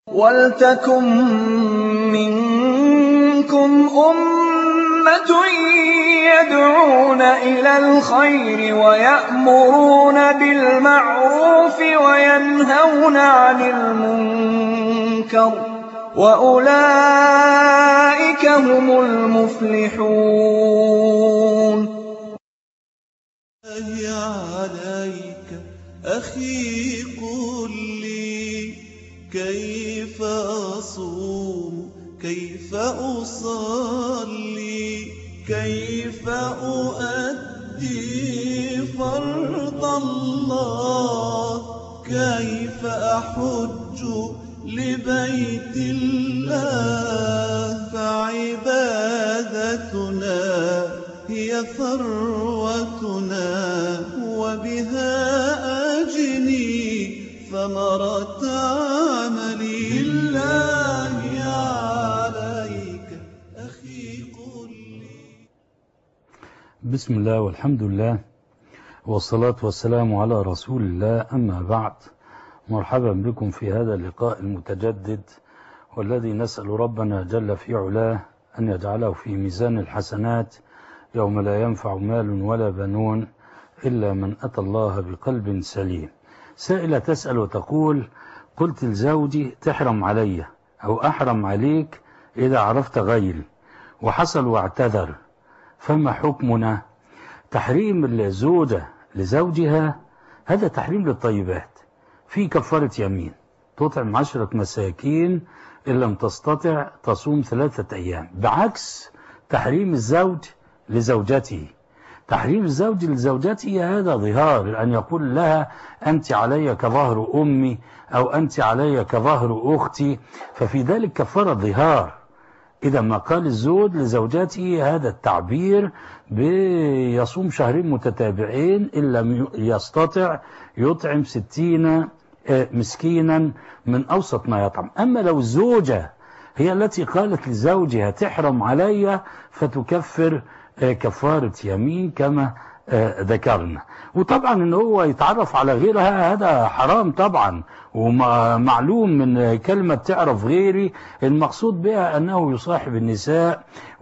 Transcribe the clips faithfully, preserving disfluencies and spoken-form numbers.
وَلْتَكُن مِّنكُمْ أُمَّةٌ يَدْعُونَ إِلَى الْخَيْرِ وَيَأْمُرُونَ بِالْمَعْرُوفِ وَيَنْهَوْنَ عَنِ الْمُنكَرِ ۚ وَأُولَٰئِكَ هُمُ الْمُفْلِحُونَ. عليك أخي قل لي كيف أصوم كيف أصلي كيف أؤدي فرض الله كيف أحج لبيت الله فعبادتنا هي ثروتنا وبها أجني ثمرة عملي لله عليك أخي قل لي. بسم الله والحمد لله والصلاة والسلام على رسول الله، أما بعد، مرحبا بكم في هذا اللقاء المتجدد، والذي نسأل ربنا جل في علاه أن يجعله في ميزان الحسنات يوم لا ينفع مال ولا بنون إلا من أتى الله بقلب سليم. سائلة تسأل وتقول: قلت لزوجي تحرم علي أو أحرم عليك إذا عرفت غيري، وحصل واعتذر، فما حكمنا؟ تحريم الزوجة لزوجها هذا تحريم للطيبات، في كفارة يمين، تطعم عشرة مساكين، إن لم تستطع تصوم ثلاثة أيام، بعكس تحريم الزوج لزوجته. تحريم الزوج لزوجته هذا ظهار، أن يقول لها أنت علي كظهر أمي أو أنت علي كظهر أختي، ففي ذلك كفارة ظهار. إذا ما قال الزوج لزوجته هذا التعبير بيصوم شهرين متتابعين، إن لم يستطع يطعم ستين مسكينا من أوسط ما يطعم. أما لو الزوجة هي التي قالت لزوجها تحرم علي، فتكفر كفارة يمين كما ذكرنا. وطبعا ان هو يتعرف على غيرها هذا حرام طبعا، ومعلوم من كلمة تعرف غيري المقصود بها انه يصاحب النساء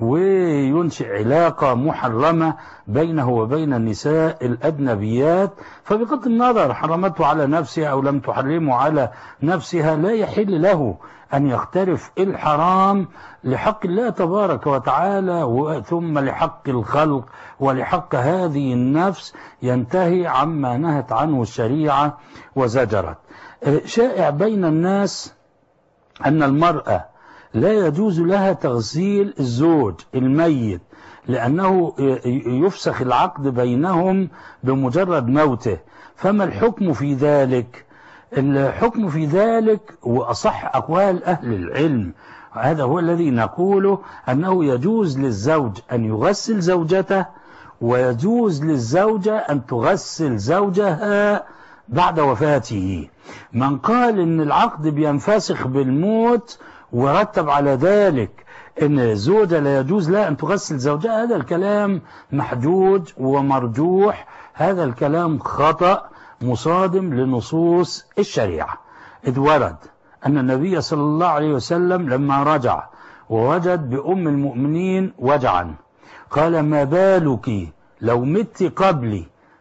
وينشئ علاقة محرمة بينه وبين النساء الأجنبيات، فبغض النظر حرمته على نفسها أو لم تحرمه على نفسها لا يحل له أن يقترف الحرام لحق الله تبارك وتعالى، ثم لحق الخلق ولحق هذه النفس، ينتهي عما نهت عنه الشريعة وزجرت. شائع بين الناس أن المرأة لا يجوز لها تغسيل الزوج الميت، لأنه يفسخ العقد بينهم بمجرد موته. فما الحكم في ذلك؟ الحكم في ذلك وأصح أقوال أهل العلم هذا هو الذي نقوله، أنه يجوز للزوج أن يغسل زوجته، ويجوز للزوجة أن تغسل زوجها بعد وفاته. من قال إن العقد بينفسخ بالموت ورتب على ذلك إن الزوجة لا يجوز لها أن تغسل زوجها، هذا الكلام محجوج ومرجوح، هذا الكلام خطأ مصادم لنصوص الشريعة. إذ ورد أن النبي صلى الله عليه وسلم لما رجع ووجد بأم المؤمنين وجعا قال: ما بالك لو مت قبلي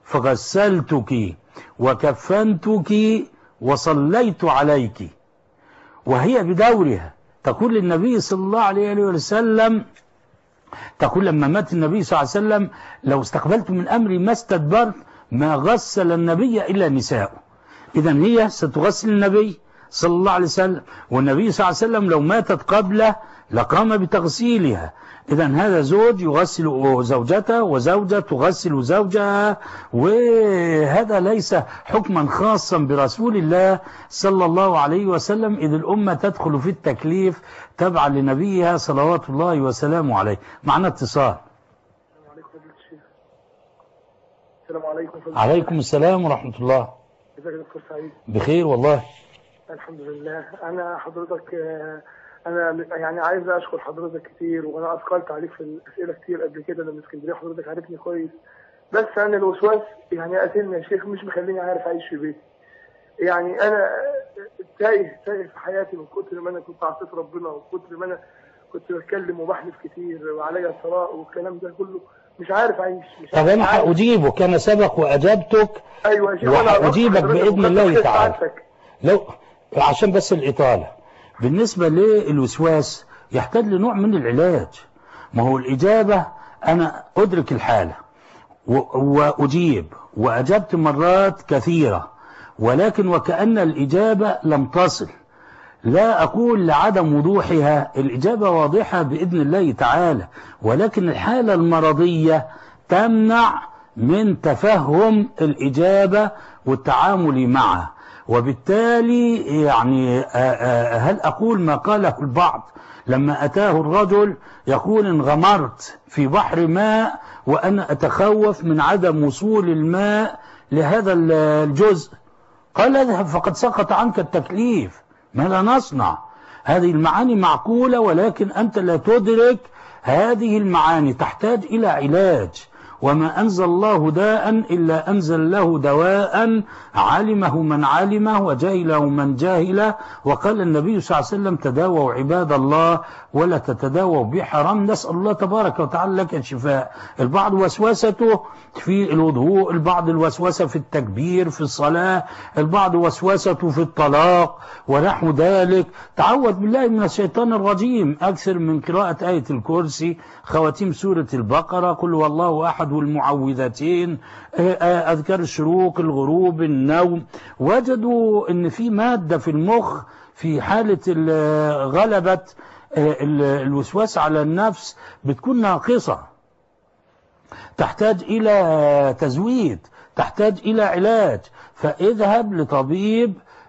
فغسلتك وكفنتك وصليت عليك. وهي بدورها تقول للنبي صلى الله عليه وسلم، تقول لما مات النبي صلى الله عليه وسلم: لو استقبلت من أمري ما استدبرت ما غسل النبي إلا نساءه. إذن هي ستغسل النبي صلى الله عليه وسلم، والنبي صلى الله عليه وسلم لو ماتت قبله لقام بتغسيلها. إذن هذا زوج يغسل زوجته وزوجة تغسل زوجها، وهذا ليس حكما خاصا برسول الله صلى الله عليه وسلم، إذ الأمة تدخل في التكليف تبعا لنبيها صلوات الله وسلامه عليه. معنا اتصال. السلام عليكم. عليكم السلام ورحمة الله. ازيك يا دكتور سعيد؟ بخير والله. الحمد لله. انا حضرتك انا يعني عايز اشكر حضرتك كتير، وانا اثقلت عليك في الاسئله كتير قبل كده، انا من اسكندريه حضرتك عارفني كويس، بس انا الوسواس يعني قاتلني يا شيخ، مش مخليني عارف اعيش في بيتي. يعني انا تايه تايه في حياتي من كتر ما انا كنت عصيت ربنا، ومن كتر ما انا كنت بتكلم وبحلف كتير وعليا ثراء والكلام ده كله. مش عارف اعيش. مش طب انا هاجيبك، انا سبق واجبتك. ايوه وهاجيبك باذن الله تعالى. لو عشان بس الاطاله بالنسبه للوسواس يحتاج لنوع من العلاج. ما هو الاجابه انا ادرك الحاله واجيب واجبت مرات كثيره، ولكن وكأن الاجابه لم تصل. لا أقول لعدم وضوحها، الإجابة واضحة بإذن الله تعالى، ولكن الحالة المرضية تمنع من تفهم الإجابة والتعامل معها. وبالتالي يعني هل أقول ما قاله البعض لما أتاه الرجل يقول انغمرت في بحر ماء وأنا أتخوف من عدم وصول الماء لهذا الجزء، قال اذهب فقد سقط عنك التكليف، ماذا نصنع؟ هذه المعاني معقولة، ولكن أنت لا تدرك هذه المعاني تحتاج إلى علاج. وما أنزل الله داء إلا أنزل له دواء علمه من علمه وجهله من جاهله. وقال النبي صلى الله عليه وسلم تداووا عباد الله ولا تتداووا بحرام. نسأل الله تبارك وتعالى لك الشفاء. البعض وسوسته في الوضوء، البعض الوسوسة في التكبير في الصلاة، البعض وسوسته في الطلاق ونحو ذلك. تعوذ بالله من الشيطان الرجيم، أكثر من قراءة آية الكرسي، خواتيم سورة البقرة، قل هو الله أحد والمعوذتين، أذكار الشروق الغروب النوم. وجدوا أن في مادة في المخ في حالة غلبة الوسواس على النفس بتكون ناقصة، تحتاج إلى تزويد، تحتاج إلى علاج. فاذهب لطبيب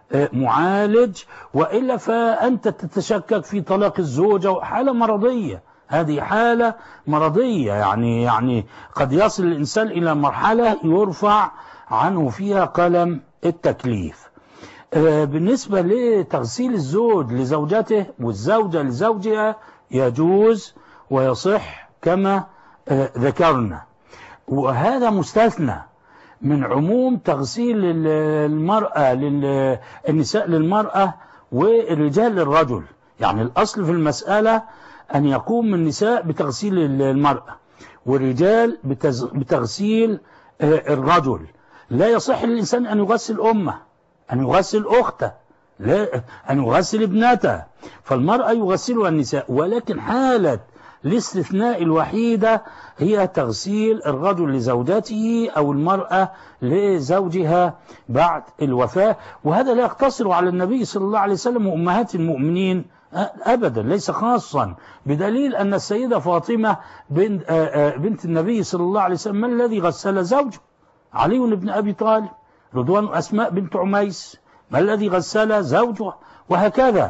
معالج، وإلا فأنت تتشكك في طلاق الزوجة، حالة مرضية. هذه حالة مرضية، يعني يعني قد يصل الإنسان إلى مرحلة يرفع عنه فيها قلم التكليف. بالنسبة لتغسيل الزوج لزوجته والزوجة لزوجها يجوز ويصح كما ذكرنا، وهذا مستثنى من عموم تغسيل المرأة للنساء للمرأة والرجال للرجل. يعني الأصل في المسألة أن يقوم النساء بتغسيل المرأة والرجال بتغسيل الرجل. لا يصح للإنسان أن يغسل أمه، أن يغسل أخته، لا أن يغسل ابنته. فالمرأة يغسلها النساء، ولكن حالة الاستثناء الوحيدة هي تغسيل الرجل لزوجته أو المرأة لزوجها بعد الوفاة. وهذا لا يقتصر على النبي صلى الله عليه وسلم وأمهات المؤمنين أبدا، ليس خاصا، بدليل أن السيدة فاطمة بنت, بنت النبي صلى الله عليه وسلم ما الذي غسل زوجه؟ علي بن أبي طالب. رضوان أسماء بنت عميس ما الذي غسل زوجه؟ وهكذا.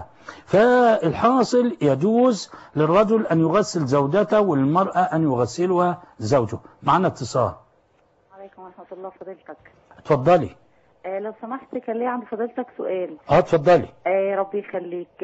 فالحاصل يجوز للرجل أن يغسل زوجته والمرأة أن يغسلها زوجه. معنا اتصال. عليكم ورحمة الله. فضيلتك اتفضلي. آه لو سمحت كان لي عند فضيلتك سؤال. اه اتفضلي. آه ربي يخليك.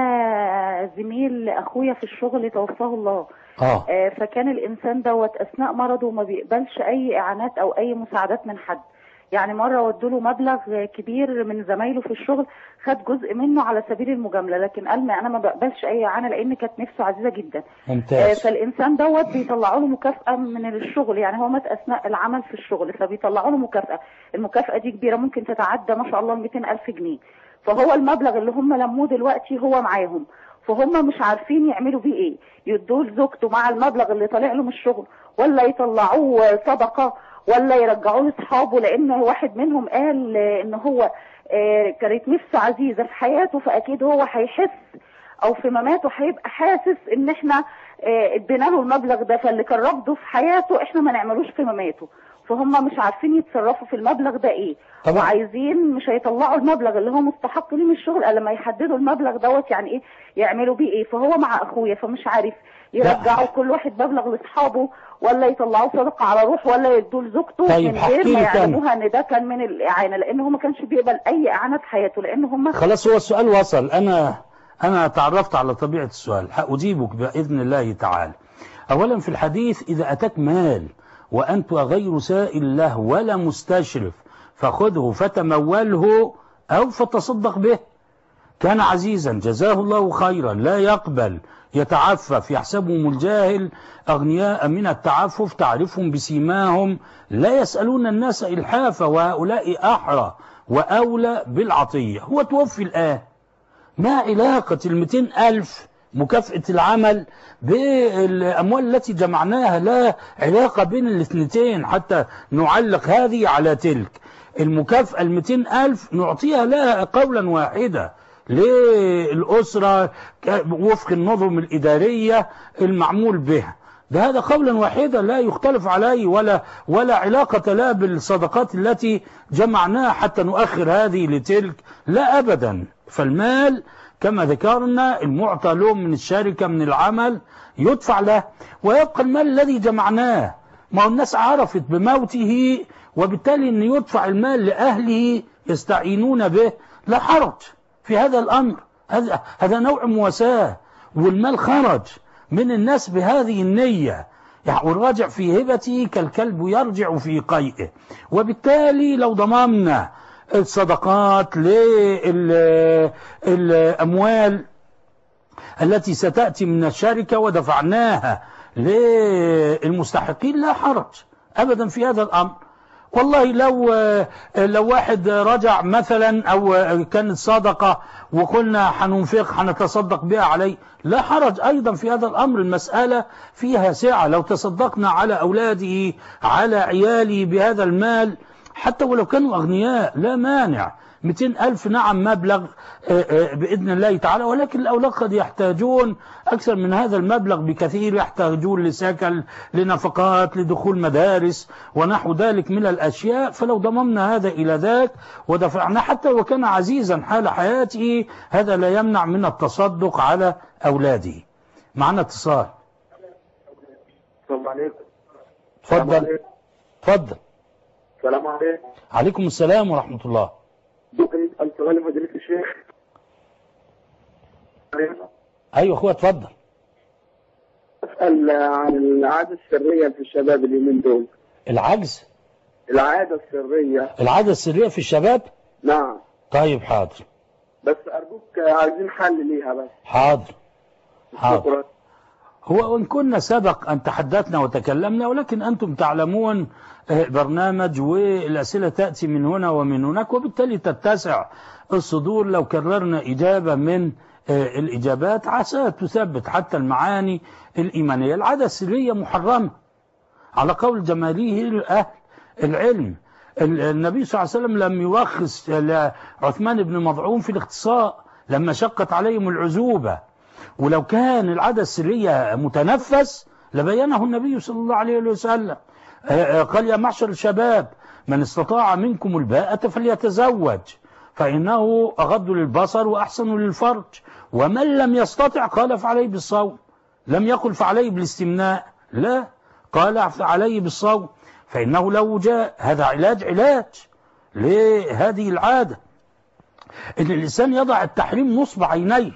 انا زميل اخويا في الشغل توفاه الله. اه, آه فكان الانسان دوت اثناء مرضه ما بيقبلش اي اعانات او اي مساعدات من حد. يعني مرة ودوا له مبلغ كبير من زمايله في الشغل، خد جزء منه على سبيل المجاملة، لكن قال ما انا ما بقبلش اي اعانة لان كانت نفسه عزيزة جدا. ممتاز. آه فالانسان دوت بيطلعوا له مكافأة من الشغل، يعني هو مات اثناء العمل في الشغل فبيطلعوا له مكافأة. المكافأة دي كبيرة، ممكن تتعدى ما شاء الله مئتين ألف جنيه. فهو المبلغ اللي هم لموه دلوقتي هو معاهم، فهم مش عارفين يعملوا بيه ايه، يدوه لزوجته مع المبلغ اللي طالع له من الشغل، ولا يطلعوه صدقة، ولا يرجعوه لاصحابه. لان واحد منهم قال ان هو كانت نفسه عزيزة في حياته، فاكيد هو هيحس او في مماته هيبقى حاسس ان احنا ادينا له المبلغ ده، فاللي كان رفضه في حياته احنا ما نعملوش في مماته. فهم مش عارفين يتصرفوا في المبلغ ده ايه، طبعا. وعايزين مش هيطلعوا المبلغ اللي هو مستحق ليه من الشغل الا لما يحددوا المبلغ دوت يعني ايه يعملوا بيه ايه. فهو مع اخويا فمش عارف يرجعوا كل واحد مبلغ لاصحابه، ولا يطلعوه صدقه على روح، ولا يدوه لزوجته. طيب من غير ما يعلموها ان ده كان من الاعانه، لان هو ما كانش بيقبل اي اعانه في حياته، لان هم خلاص. هو السؤال وصل. انا انا تعرفت على طبيعه السؤال، هاجيبك باذن الله تعالى. اولا في الحديث اذا اتاك مال وأنت غير سائل له ولا مستشرف فخذه فتموله أو فتصدق به. كان عزيزا جزاه الله خيرا، لا يقبل، يتعفف، يحسبهم الجاهل أغنياء من التعفف، تعرفهم بسيماهم لا يسألون الناس إلحافا، وهؤلاء أحرى وأولى بالعطية. هو توفي الآن، ما علاقة المئتين ألف مكافأة العمل بالأموال التي جمعناها؟ لا علاقة بين الاثنتين حتى نعلق هذه على تلك. المكافأة المئتين ألف نعطيها لها قولا واحدا للأسرة وفق النظم الإدارية المعمول بها، ده هذا قولا واحدا لا يختلف عليه، ولا ولا علاقة لا بالصدقات التي جمعناها حتى نؤخر هذه لتلك، لا أبدا. فالمال كما ذكرنا المعطى له من الشركة من العمل يدفع له، ويبقى المال الذي جمعناه. ما الناس عرفت بموته، وبالتالي أن يدفع المال لأهله يستعينون به، لا حرج في هذا الأمر. هذا هذا نوع مواساة، والمال خرج من الناس بهذه النية، يعني والراجع في هبته كالكلب يرجع في قيئه. وبالتالي لو ضممنا الصدقات للأموال التي ستأتي من الشركة ودفعناها للمستحقين لا حرج أبدا في هذا الأمر. والله لو لو واحد رجع مثلا أو كانت صدقة وقلنا حننفق حنتصدق بها عليه، لا حرج أيضا في هذا الأمر. المسألة فيها سعة، لو تصدقنا على أولاده على عياله بهذا المال حتى ولو كانوا أغنياء لا مانع. مئتين ألف نعم مبلغ بإذن الله تعالى، ولكن الأولاد قد يحتاجون أكثر من هذا المبلغ بكثير، يحتاجون لسكن، لنفقات، لدخول مدارس ونحو ذلك من الأشياء. فلو ضممنا هذا إلى ذاك ودفعنا حتى وكان عزيزا حال حياته، هذا لا يمنع من التصدق على أولاده. معنا اتصال. السلام عليكم. تفضل تفضل. السلام عليكم. عليكم السلام ورحمة الله. ممكن أسأل سؤال فضيلة الشيخ؟ أيوة أخوة تفضل. أسأل عن العادة السرية في الشباب اليومين دول. العجز؟ العادة السرية. العادة السرية في الشباب؟ نعم. طيب حاضر. بس أرجوك عايزين حل ليها بس. حاضر حاضر. شكرا. هو وإن كنا سبق أن تحدثنا وتكلمنا، ولكن أنتم تعلمون برنامج والأسئلة تأتي من هنا ومن هناك، وبالتالي تتسع الصدور لو كررنا إجابة من الإجابات عسى تثبت حتى المعاني الإيمانية. العادة السرية محرمة على قول جماهير أهل العلم. النبي صلى الله عليه وسلم لم يرخص لعثمان بن مظعون في الاختصاء لما شقت عليهم العزوبة، ولو كان العادة السرية متنفس لبينه النبي صلى الله عليه وسلم. قال يا معشر الشباب من استطاع منكم الباءة فليتزوج فإنه أغض للبصر وأحسن للفرج، ومن لم يستطع قال فعليه بالصوم. لم يقل فعليه بالاستمناء، لا، قال فعليه بالصوم فإنه لو جاء. هذا علاج علاج لهذه العادة، إن الإنسان يضع التحريم نصب عينيه.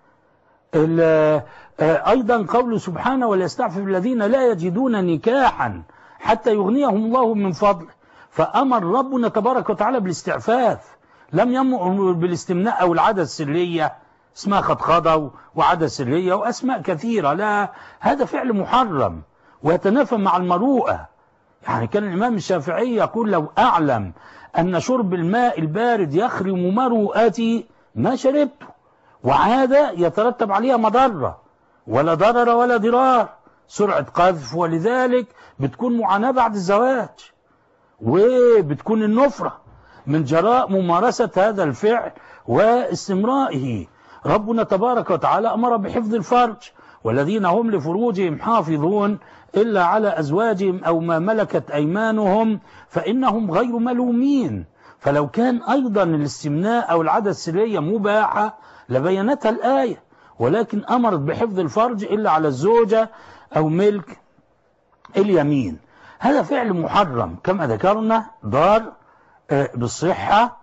أيضا قوله سبحانه وليستعفف الذين لا يجدون نكاحا حتى يغنيهم الله من فضله، فأمر ربنا تبارك وتعالى بالاستعفاف، لم يأمر بالاستمناء أو العادة السرية، اسمها خطخضة وعادة سرية وأسماء كثيرة. لا، هذا فعل محرم ويتنافى مع المروءة. يعني كان الإمام الشافعي يقول لو أعلم أن شرب الماء البارد يخرم مروءتي ما شربته، وعادة يترتب عليها مضرة، ولا ضرر ولا ضرار، سرعة قذف، ولذلك بتكون معاناة بعد الزواج، وبتكون النفرة من جراء ممارسة هذا الفعل واستمرائه. ربنا تبارك وتعالى أمر بحفظ الفرج، والذين هم لفروجهم حافظون إلا على أزواجهم أو ما ملكت أيمانهم فإنهم غير ملومين. فلو كان أيضا الاستمناء أو العادة السرية مباحة لبينتها الآية، ولكن أمرت بحفظ الفرج إلا على الزوجة أو ملك اليمين. هذا فعل محرم كما ذكرنا، ضار بالصحة،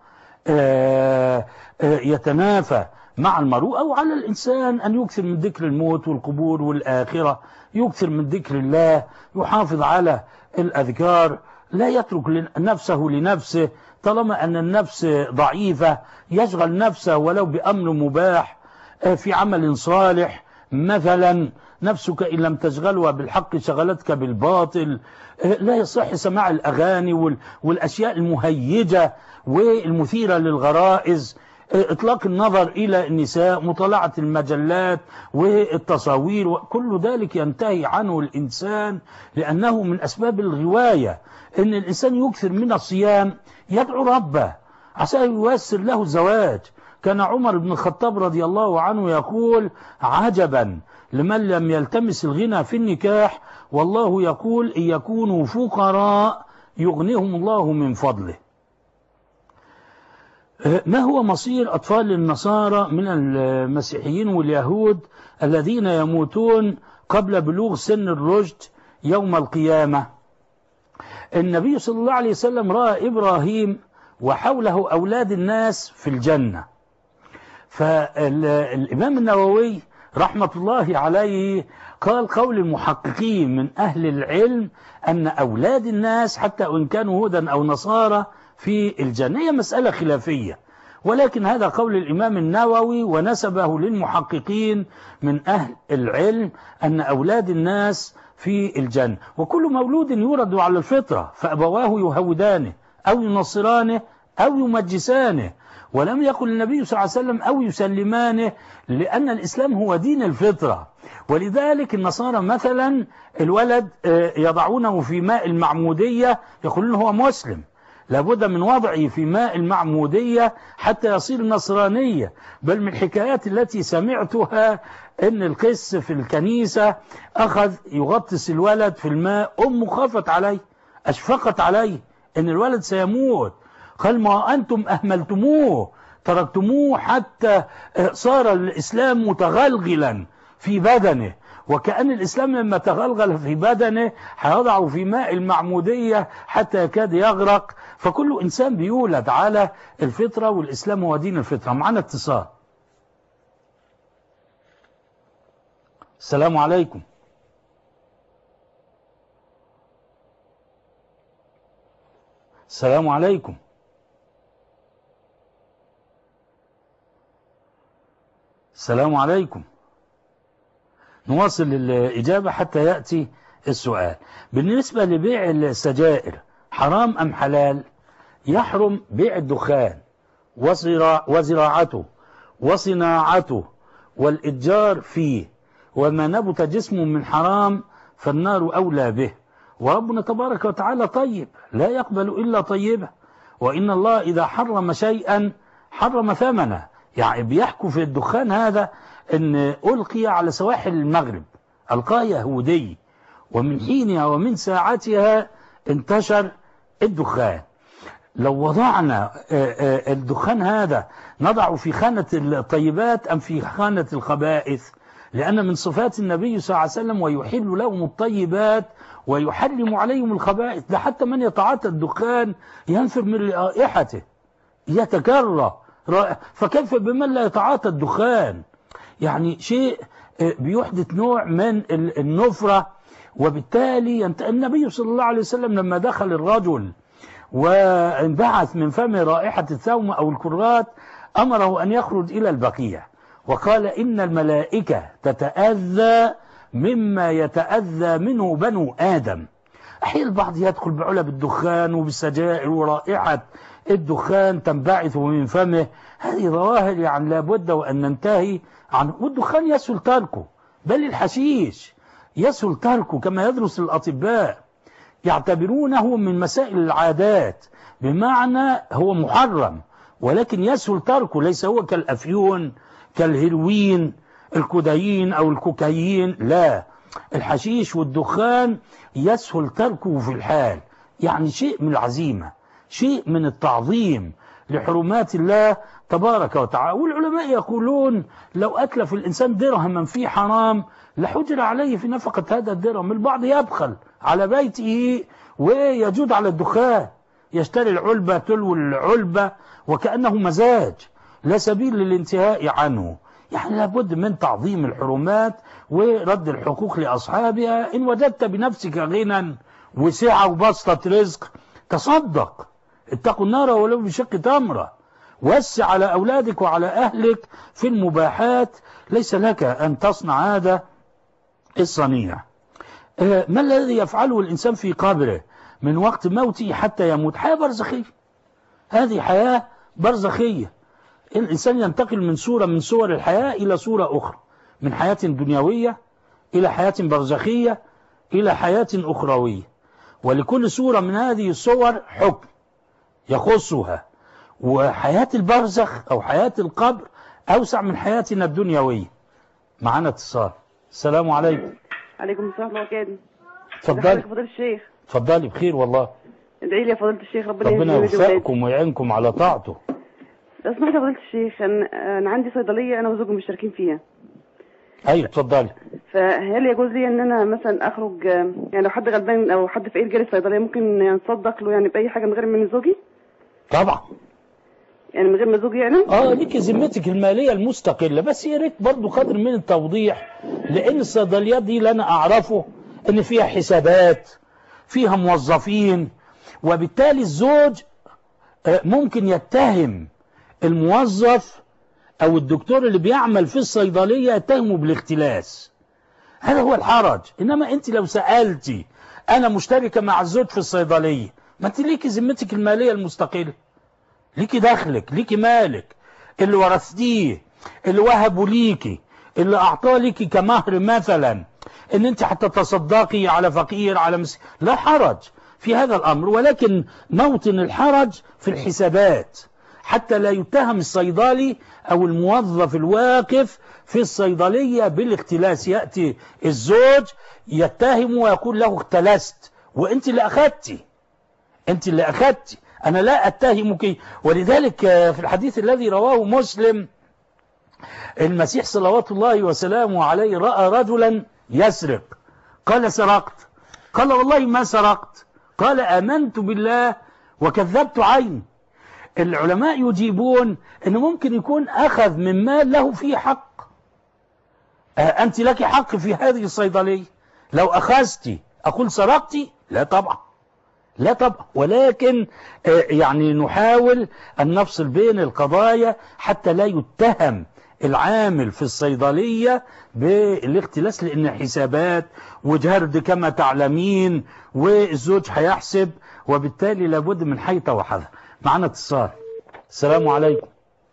يتنافى مع المروءة. وعلى الإنسان أن يكثر من ذكر الموت والقبور والآخرة، يكثر من ذكر الله، يحافظ على الأذكار لا يترك نفسه لنفسه طالما أن النفس ضعيفة، يشغل نفسه ولو بأمر مباح في عمل صالح. مثلا نفسك إن لم تشغلها بالحق شغلتك بالباطل. لا يصح سماع الأغاني والأشياء المهيجة والمثيرة للغرائز، إطلاق النظر إلى النساء، مطالعة المجلات والتصاوير، وكل ذلك ينتهي عنه الإنسان، لأنه من أسباب الغواية. إن الإنسان يكثر من الصيام، يدعو ربه عسى ييسر له الزواج. كان عمر بن الخطاب رضي الله عنه يقول: عجبا لمن لم يلتمس الغنى في النكاح، والله يقول: إن يكونوا فقراء يغنيهم الله من فضله. ما هو مصير أطفال النصارى من المسيحيين واليهود الذين يموتون قبل بلوغ سن الرشد يوم القيامة؟ النبي صلى الله عليه وسلم رأى إبراهيم وحوله أولاد الناس في الجنة. فالإمام النووي رحمة الله عليه قال: قول المحققين من أهل العلم أن أولاد الناس حتى وإن كانوا هودا أو نصارى في الجنة. هي مسألة خلافية، ولكن هذا قول الإمام النووي ونسبه للمحققين من أهل العلم أن أولاد الناس في الجنة. وكل مولود يولد على الفطرة، فأبواه يهودانه أو ينصرانه أو يمجسانه، ولم يقل النبي صلى الله عليه وسلم أو يسلمانه، لأن الإسلام هو دين الفطرة. ولذلك النصارى مثلا الولد يضعونه في ماء المعمودية، يقولون هو مسلم، لابد من وضعه في ماء المعمودية حتى يصير نصرانية. بل من الحكايات التي سمعتها ان القس في الكنيسة اخذ يغطس الولد في الماء، امه خافت عليه، اشفقت عليه ان الولد سيموت، قال: ما انتم اهملتموه، تركتموه حتى صار الاسلام متغلغلا في بدنه، وكأن الإسلام لما تغلغل في بدنه هيضعه في ماء المعمودية حتى يكاد يغرق. فكل إنسان بيولد على الفطرة، والإسلام هو دين الفطرة. معنا اتصال. السلام عليكم. السلام عليكم. السلام عليكم. نواصل الإجابة حتى يأتي السؤال. بالنسبة لبيع السجائر حرام أم حلال؟ يحرم بيع الدخان وزراعته وصناعته والإتجار فيه، وما نبت جسم من حرام فالنار أولى به. وربنا تبارك وتعالى طيب لا يقبل إلا طيبه، وإن الله إذا حرم شيئا حرم ثمنه. يعني بيحكوا في الدخان هذا ان ألقي على سواحل المغرب، ألقاه يهودي، ومن حينها ومن ساعتها انتشر الدخان. لو وضعنا الدخان هذا نضعه في خانة الطيبات أم في خانة الخبائث؟ لأن من صفات النبي صلى الله عليه وسلم: ويحل لهم الطيبات ويحرم عليهم الخبائث. ده حتى من يتعاطى الدخان ينفر من رائحته، يتكرر، فكيف بمن لا يتعاطى الدخان؟ يعني شيء بيحدث نوع من النفرة. وبالتالي النبي صلى الله عليه وسلم لما دخل الرجل وانبعث من فمه رائحة الثوم أو الكرات أمره أن يخرج إلى البقيع، وقال: إن الملائكة تتأذى مما يتأذى منه بنو آدم. أحيانا البعض يدخل بعلب الدخان وبالسجائر ورائحة الدخان تنبعث من فمه. هذه ظواهر يعني لابد وأن ننتهي عنه. والدخان يسهل تركه، بل الحشيش يسهل تركه كما يدرس الأطباء، يعتبرونه من مسائل العادات، بمعنى هو محرم ولكن يسهل تركه، ليس هو كالأفيون كالهيروين الكودايين أو الكوكايين، لا، الحشيش والدخان يسهل تركه في الحال. يعني شيء من العزيمة، شيء من التعظيم لحرمات الله تبارك وتعالى. والعلماء يقولون: لو أتلف الإنسان درهما في حرام لحجر عليه في نفقة هذا الدرهم. البعض يبخل على بيته ويجود على الدخان، يشتري العلبة تلو العلبة وكأنه مزاج، لا سبيل للانتهاء عنه. يعني لابد من تعظيم الحرمات ورد الحقوق لأصحابها. إن وجدت بنفسك غنى وسعة وبسطة رزق، تصدق، اتقوا النار ولو بشق تمرة، وسع على أولادك وعلى أهلك في المباحات، ليس لك أن تصنع هذا الصنيع. ما الذي يفعله الإنسان في قبره من وقت موته حتى يموت؟ حياة برزخية، هذه حياة برزخية. الإنسان ينتقل من صورة من صور الحياة إلى صورة أخرى، من حياة دنيوية إلى حياة برزخية إلى حياة أخروية، ولكل صورة من هذه الصور حكم يخصها. وحياة البرزخ أو حياة القبر أوسع من حياتنا الدنيوية. معنا اتصال. السلام عليكم. عليكم السلام ورحمة الله وبركاته. اتفضلي. فضيلة الشيخ. اتفضلي بخير والله. ادعي لي يا فضيلة الشيخ ربنا ربنا يوفقكم ويعينكم على طاعته. لو سمحت يا فضيلة الشيخ، أنا أنا عندي صيدلية أنا وزوجي مشتركين فيها. أيوة اتفضلي. فهل يجوز لي إن أنا مثلا أخرج، يعني لو حد غلبان أو حد فقير جالي الصيدلية ممكن نصدق له يعني بأي حاجة من غير من زوجي؟ طبعا. يعني من غير ما زوجي يعلم؟ اه ليكي ذمتك المالية المستقلة، بس يا ريت برضه قدر من التوضيح، لأن الصيدليات دي اللي أنا أعرفه إن فيها حسابات، فيها موظفين، وبالتالي الزوج ممكن يتهم الموظف أو الدكتور اللي بيعمل في الصيدلية يتهمه بالاختلاس. هذا هو الحرج. إنما أنت لو سألتي أنا مشتركة مع الزوج في الصيدلية، ما أنت ليكي ذمتك المالية المستقلة، ليكي دخلك، ليكي مالك اللي ورثتيه، اللي وهبوا ليكي، اللي أعطاه ليكي كمهر مثلا، إن أنت حتى تصدقي على فقير على مسكين، لا حرج في هذا الأمر. ولكن موطن الحرج في الحسابات، حتى لا يتهم الصيدلي أو الموظف الواقف في الصيدلية بالاختلاس. يأتي الزوج يتهم ويقول له اختلست، وأنت اللي أخذتي، أنت اللي أخذتي، أنا لا أتهمك. ولذلك في الحديث الذي رواه مسلم، المسيح صلوات الله وسلامه عليه رأى رجلا يسرق، قال سرقت؟ قال والله ما سرقت. قال آمنت بالله وكذبت عيني. العلماء يجيبون أنه ممكن يكون أخذ من مال له فيه حق. أنت لك حق في هذه الصيدلية، لو أخذتي أقول سرقتي؟ لا طبعا، لا طبعا. ولكن يعني نحاول أن نفصل بين القضايا حتى لا يتهم العامل في الصيدلية بالاختلاس، لأن حسابات وجهرد كما تعلمين، والزوج هيحسب، وبالتالي لابد من حيطة وحذر. معنا اتصال. السلام عليكم.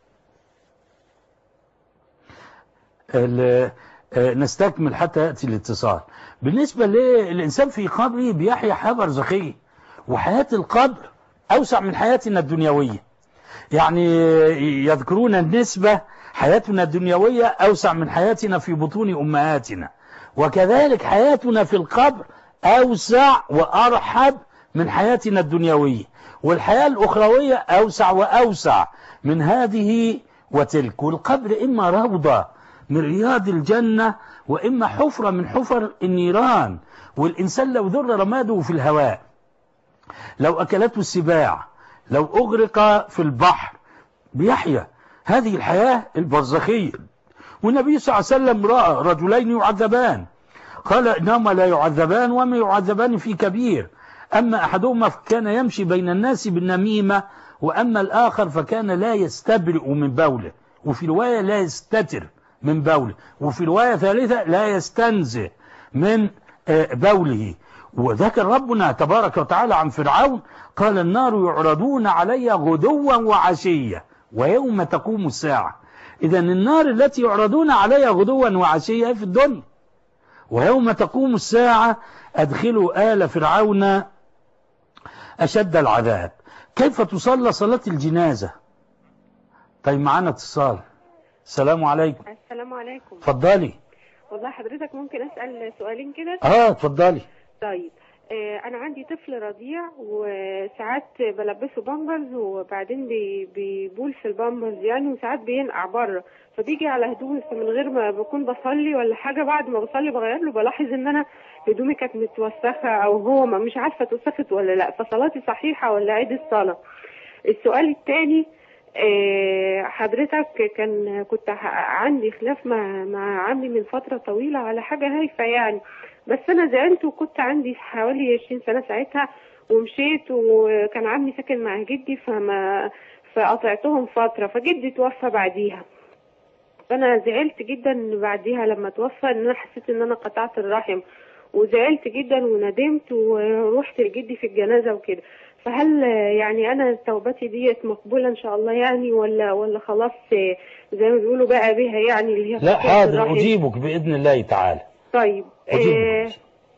نستكمل حتى يأتي الاتصال. بالنسبة للإنسان في قبره بيحيا حياة برزخية، وحياة القبر أوسع من حياتنا الدنيوية. يعني يذكرون النسبة، حياتنا الدنيوية أوسع من حياتنا في بطون أمهاتنا، وكذلك حياتنا في القبر أوسع وأرحب من حياتنا الدنيوية، والحياة الأخروية أوسع وأوسع من هذه وتلك. والقبر إما روضة من رياض الجنة، وإما حفرة من حفر النيران. والإنسان لو ذر رماده في الهواء، لو أكلته السباع، لو أغرق في البحر، بيحيا هذه الحياة البرزخية. والنبي صلى الله عليه وسلم رأى رجلين يعذبان، قال إنهما لا يعذبان وما يعذبان في كبير، أما أحدهما فكان يمشي بين الناس بالنميمة، وأما الآخر فكان لا يستبرئ من بوله، وفي رواية لا يستتر من بوله، وفي رواية ثالثة لا يستنزه من بوله. وذكر ربنا تبارك وتعالى عن فرعون، قال النار يعرضون علي غدوا وعشية ويوم تقوم الساعة. إذا النار التي يعرضون عليها غدوا وعشية في الدنيا، ويوم تقوم الساعة أدخلوا آل فرعون أشد العذاب. كيف تصلى صلاة الجنازة؟ طيب معنا اتصال. السلام عليكم. السلام عليكم. اتفضلي. والله حضرتك ممكن أسأل سؤالين كده؟ اه اتفضلي. طيب آه أنا عندي طفل رضيع، وساعات بلبسه بامبرز وبعدين بي بيبول في البامبرز يعني، وساعات بينقع بره، فبيجي على هدومي من غير ما بكون بصلي ولا حاجة، بعد ما بصلي بغير له بلاحظ إن أنا هدومي كانت متوسخة أو هو مش عارفة اتوسخت ولا لأ، فصلاتي صحيحة ولا عيد الصلاة؟ السؤال الثاني، آه، حضرتك كان كنت ح- عندي خلاف مع مع عمي من فترة طويلة على حاجة هايفة يعني، بس أنا زعلت وكنت عندي حوالي عشرين سنة ساعتها ومشيت، وكان عمي ساكن مع جدي فما فقطعتهم فترة، فجدي توفى بعديها. فأنا زعلت جدا بعديها لما توفى إن أنا حسيت إن أنا قطعت الرحم، وزعلت جدا وندمت ورحت لجدي في الجنازة وكده. فهل يعني أنا توبتي ديت مقبولة إن شاء الله يعني، ولا ولا خلاص زي ما بيقولوا بقى بها يعني اللي هي لا قطعة حاضر، الرحم؟ أجيبك بإذن الله تعالى. طيب أجيبك. آه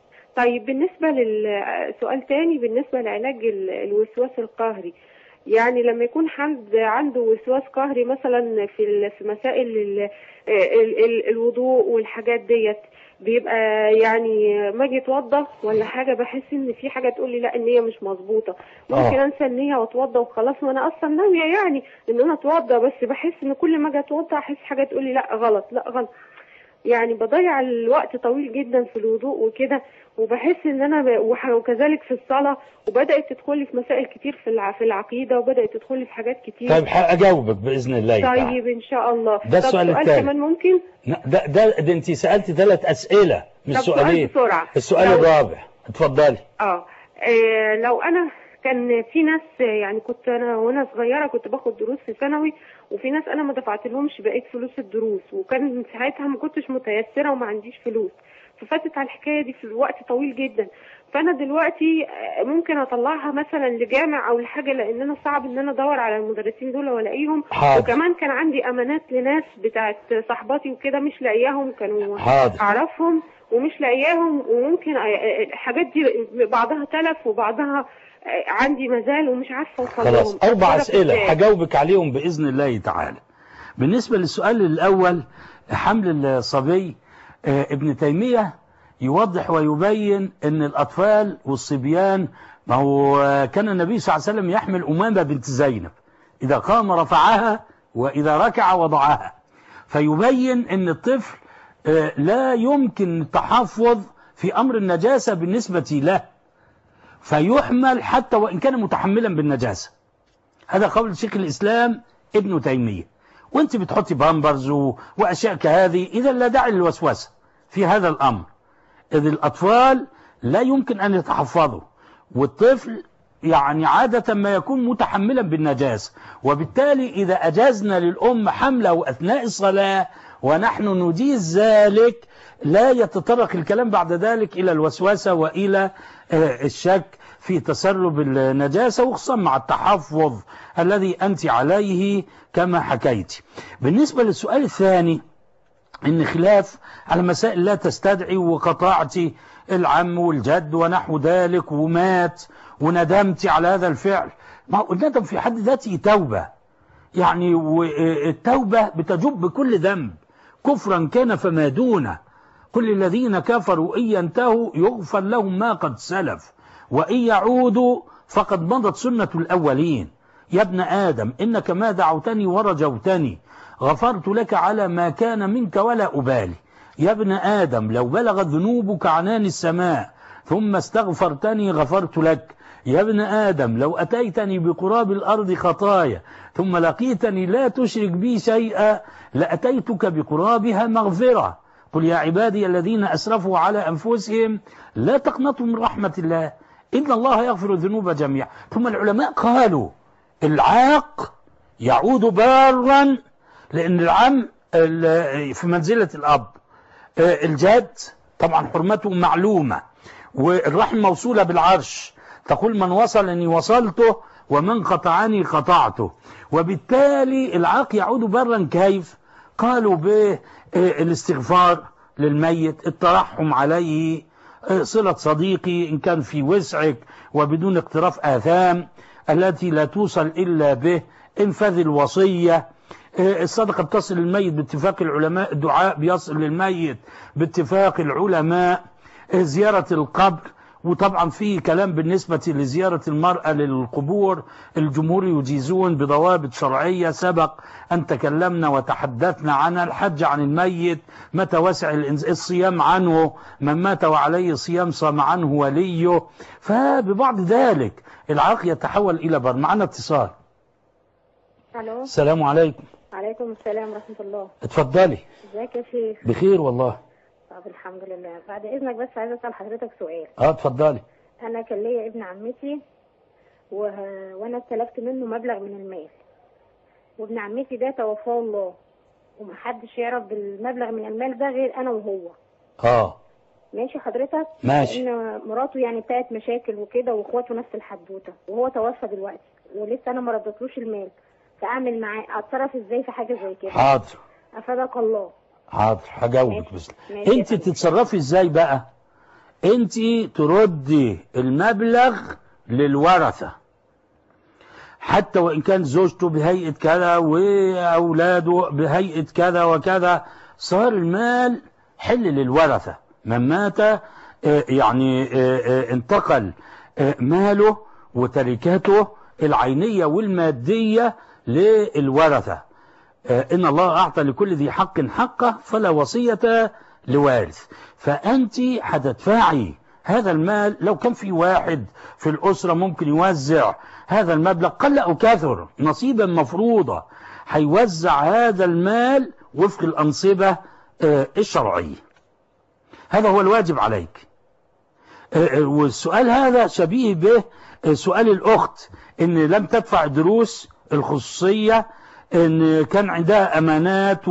طيب بالنسبة للسؤال تاني، بالنسبة لعلاج ال- الوسواس القهري، يعني لما يكون حد عنده وسواس قهري مثلا في ال- في مسائل ال ال ال الوضوء والحاجات ديت، بيبقى يعني ما اجي اتوضى ولا حاجه بحس ان في حاجه تقول لي لا النيه مش مظبوطه، ممكن آه. انسى النيه واتوضى وخلاص، وانا اصلا ناويه يعني ان انا اتوضى، بس بحس ان كل ما اجي اتوضى احس حاجه تقول لي لا غلط لا غلط، يعني بضيع الوقت طويل جدا في الوضوء وكده، وبحس ان انا ب... وح- وكذلك في الصلاه، وبدات تدخل لي في مسائل كتير في الع... في العقيده، وبدات تدخل لي في حاجات كتير. طيب أجاوبك بإذن الله تعالى. طيب ان شاء الله. ده طب السؤال سؤال التالي. كمان ممكن؟ لا، ده ده, ده أنت سألت ثلاث أسئلة مش طب سؤال سؤالين. بسرعة. السؤال لو- الرابع اتفضلي. اه آه، لو انا كان في ناس يعني كنت انا وانا صغيره كنت باخد دروس في ثانوي، وفي ناس انا ما دفعت لهمش بقيت فلوس الدروس، وكان ساعتها ما كنتش متيسره وما عنديش فلوس، ففاتت على الحكايه دي في وقت طويل جدا. فانا دلوقتي آه، ممكن اطلعها مثلا لجامع او لحاجه، لان انا صعب ان انا ادور على المدرسين دول والاقيهم. حاضر. وكمان كان عندي امانات لناس بتاعت صاحباتي وكده مش لاقياهم، كانوا حاضر. اعرفهم ومش لاقياهم، وممكن الحاجات دي بعضها تلف وبعضها عندي مازال ومش عارفه اوصل لهم. خلاص، أربع أتصرف أسئلة إزاي؟ هجاوبك عليهم بإذن الله تعالى. بالنسبة للسؤال الأول، حمل الصبي، آه، ابن تيمية يوضح ويبين أن الأطفال والصبيان، ما هو آه، كان النبي صلى الله عليه وسلم يحمل أمامة بنت زينب، إذا قام رفعها وإذا ركع وضعها، فيبين أن الطفل آه، لا يمكن التحفظ في أمر النجاسة بالنسبة له، فيحمل حتى وإن كان متحملا بالنجاسة. هذا قول شيخ الإسلام ابن تيمية. وانت بتحطي بامبرز و... وأشياء كهذه، إذا لا داعي للوسوسة في هذا الأمر، إذ الأطفال لا يمكن أن يتحفظوا، والطفل يعني عادة ما يكون متحملا بالنجاسة، وبالتالي إذا أجزنا للأم حمله أثناء الصلاة ونحن نجيز ذلك، لا يتطرق الكلام بعد ذلك إلى الوسوسة وإلى الشك في تسرب النجاسة، وخصوصا مع التحفظ الذي أنت عليه كما حكيت. بالنسبة للسؤال الثاني، إن خلاف على مسائل لا تستدعي، وقطعت العم والجد ونحو ذلك ومات وندمت على هذا الفعل، ما الندم في حد ذاته توبة، يعني والتوبة بتجب كل ذنب، كفرا كان فما دونه. كل الذين كفروا إن ينتهوا يغفر لهم ما قد سلف، وإن يعودوا فقد مضت سنة الأولين. يا ابن آدم إنك ما دعوتني ورجوتني غفرت لك على ما كان منك ولا أبالي. يا ابن آدم لو بلغت ذنوبك عنان السماء ثم استغفرتني غفرت لك. يا ابن آدم لو أتيتني بقراب الأرض خطايا ثم لقيتني لا تشرك بي شيئا لأتيتك بقرابها مغفرة. قل يا عبادي الذين أسرفوا على أنفسهم لا تقنطوا من رحمة الله إن الله يغفر الذنوب جميعا. ثم العلماء قالوا العاق يعود بارا، لأن العم في منزلة الأب، الجد طبعا حرمته معلومة، والرحم موصولة بالعرش، تقول من وصلني وصلته ومن قطعني قطعته. وبالتالي العاق يعود برا كيف؟ قالوا بالاستغفار للميت، الترحم عليه، صلة صديقي إن كان في وسعك وبدون اقتراف آثام التي لا توصل إلا به، انفذ الوصية، الصدقة بتصل للميت باتفاق العلماء، الدعاء بيصل للميت باتفاق العلماء، زيارة القبر. وطبعا في كلام بالنسبة لزيارة المرأة للقبور، الجمهور يجيزون بضوابط شرعية سبق أن تكلمنا وتحدثنا عنها. الحج عن الميت متى وسع الصيام عنه، من مات وعليه صيام صام عنه وليه. فببعض ذلك العاق يتحول إلى بر. معنا اتصال. الو. السلام عليكم. عليكم السلام ورحمة الله. اتفضلي. ازيك يا شيخ؟ بخير والله. طب الحمد لله. بعد اذنك بس عايزة اسأل حضرتك سؤال. اه اتفضلي. انا كان ليا ابن عمتي و... وانا استلفت منه مبلغ من المال، وابن عمتي ده توفاه الله ومحدش يعرف بالمبلغ من المال ده غير انا وهو. اه ماشي حضرتك؟ ماشي. لان مراته يعني بتاعت مشاكل وكده واخواته نفس الحدوته، وهو توفى دلوقتي ولسه انا ما ردتلوش المال، فاعمل معاه اتصرف ازاي في حاجه زي كده؟ حاضر. افادك الله. حاضر هجاوبك. بس ماشي. انت تتصرفي ازاي بقى؟ انت تردي المبلغ للورثه، حتى وان كان زوجته بهيئه كذا واولاده بهيئه كذا وكذا، صار المال حل للورثه. من مات يعني انتقل ماله وتركته العينيه والماديه للورثه. إن الله أعطى لكل ذي حق حقه فلا وصية لوارث. فأنت هتدفعي هذا المال. لو كان في واحد في الأسرة ممكن يوزع هذا المبلغ قل أو كثر نصيبا مفروضة، هيوزع هذا المال وفق الأنصبة الشرعية. هذا هو الواجب عليك. والسؤال هذا شبيه به سؤال الأخت إن لم تدفع دروس الخصوصية، إن كان عندها أمانات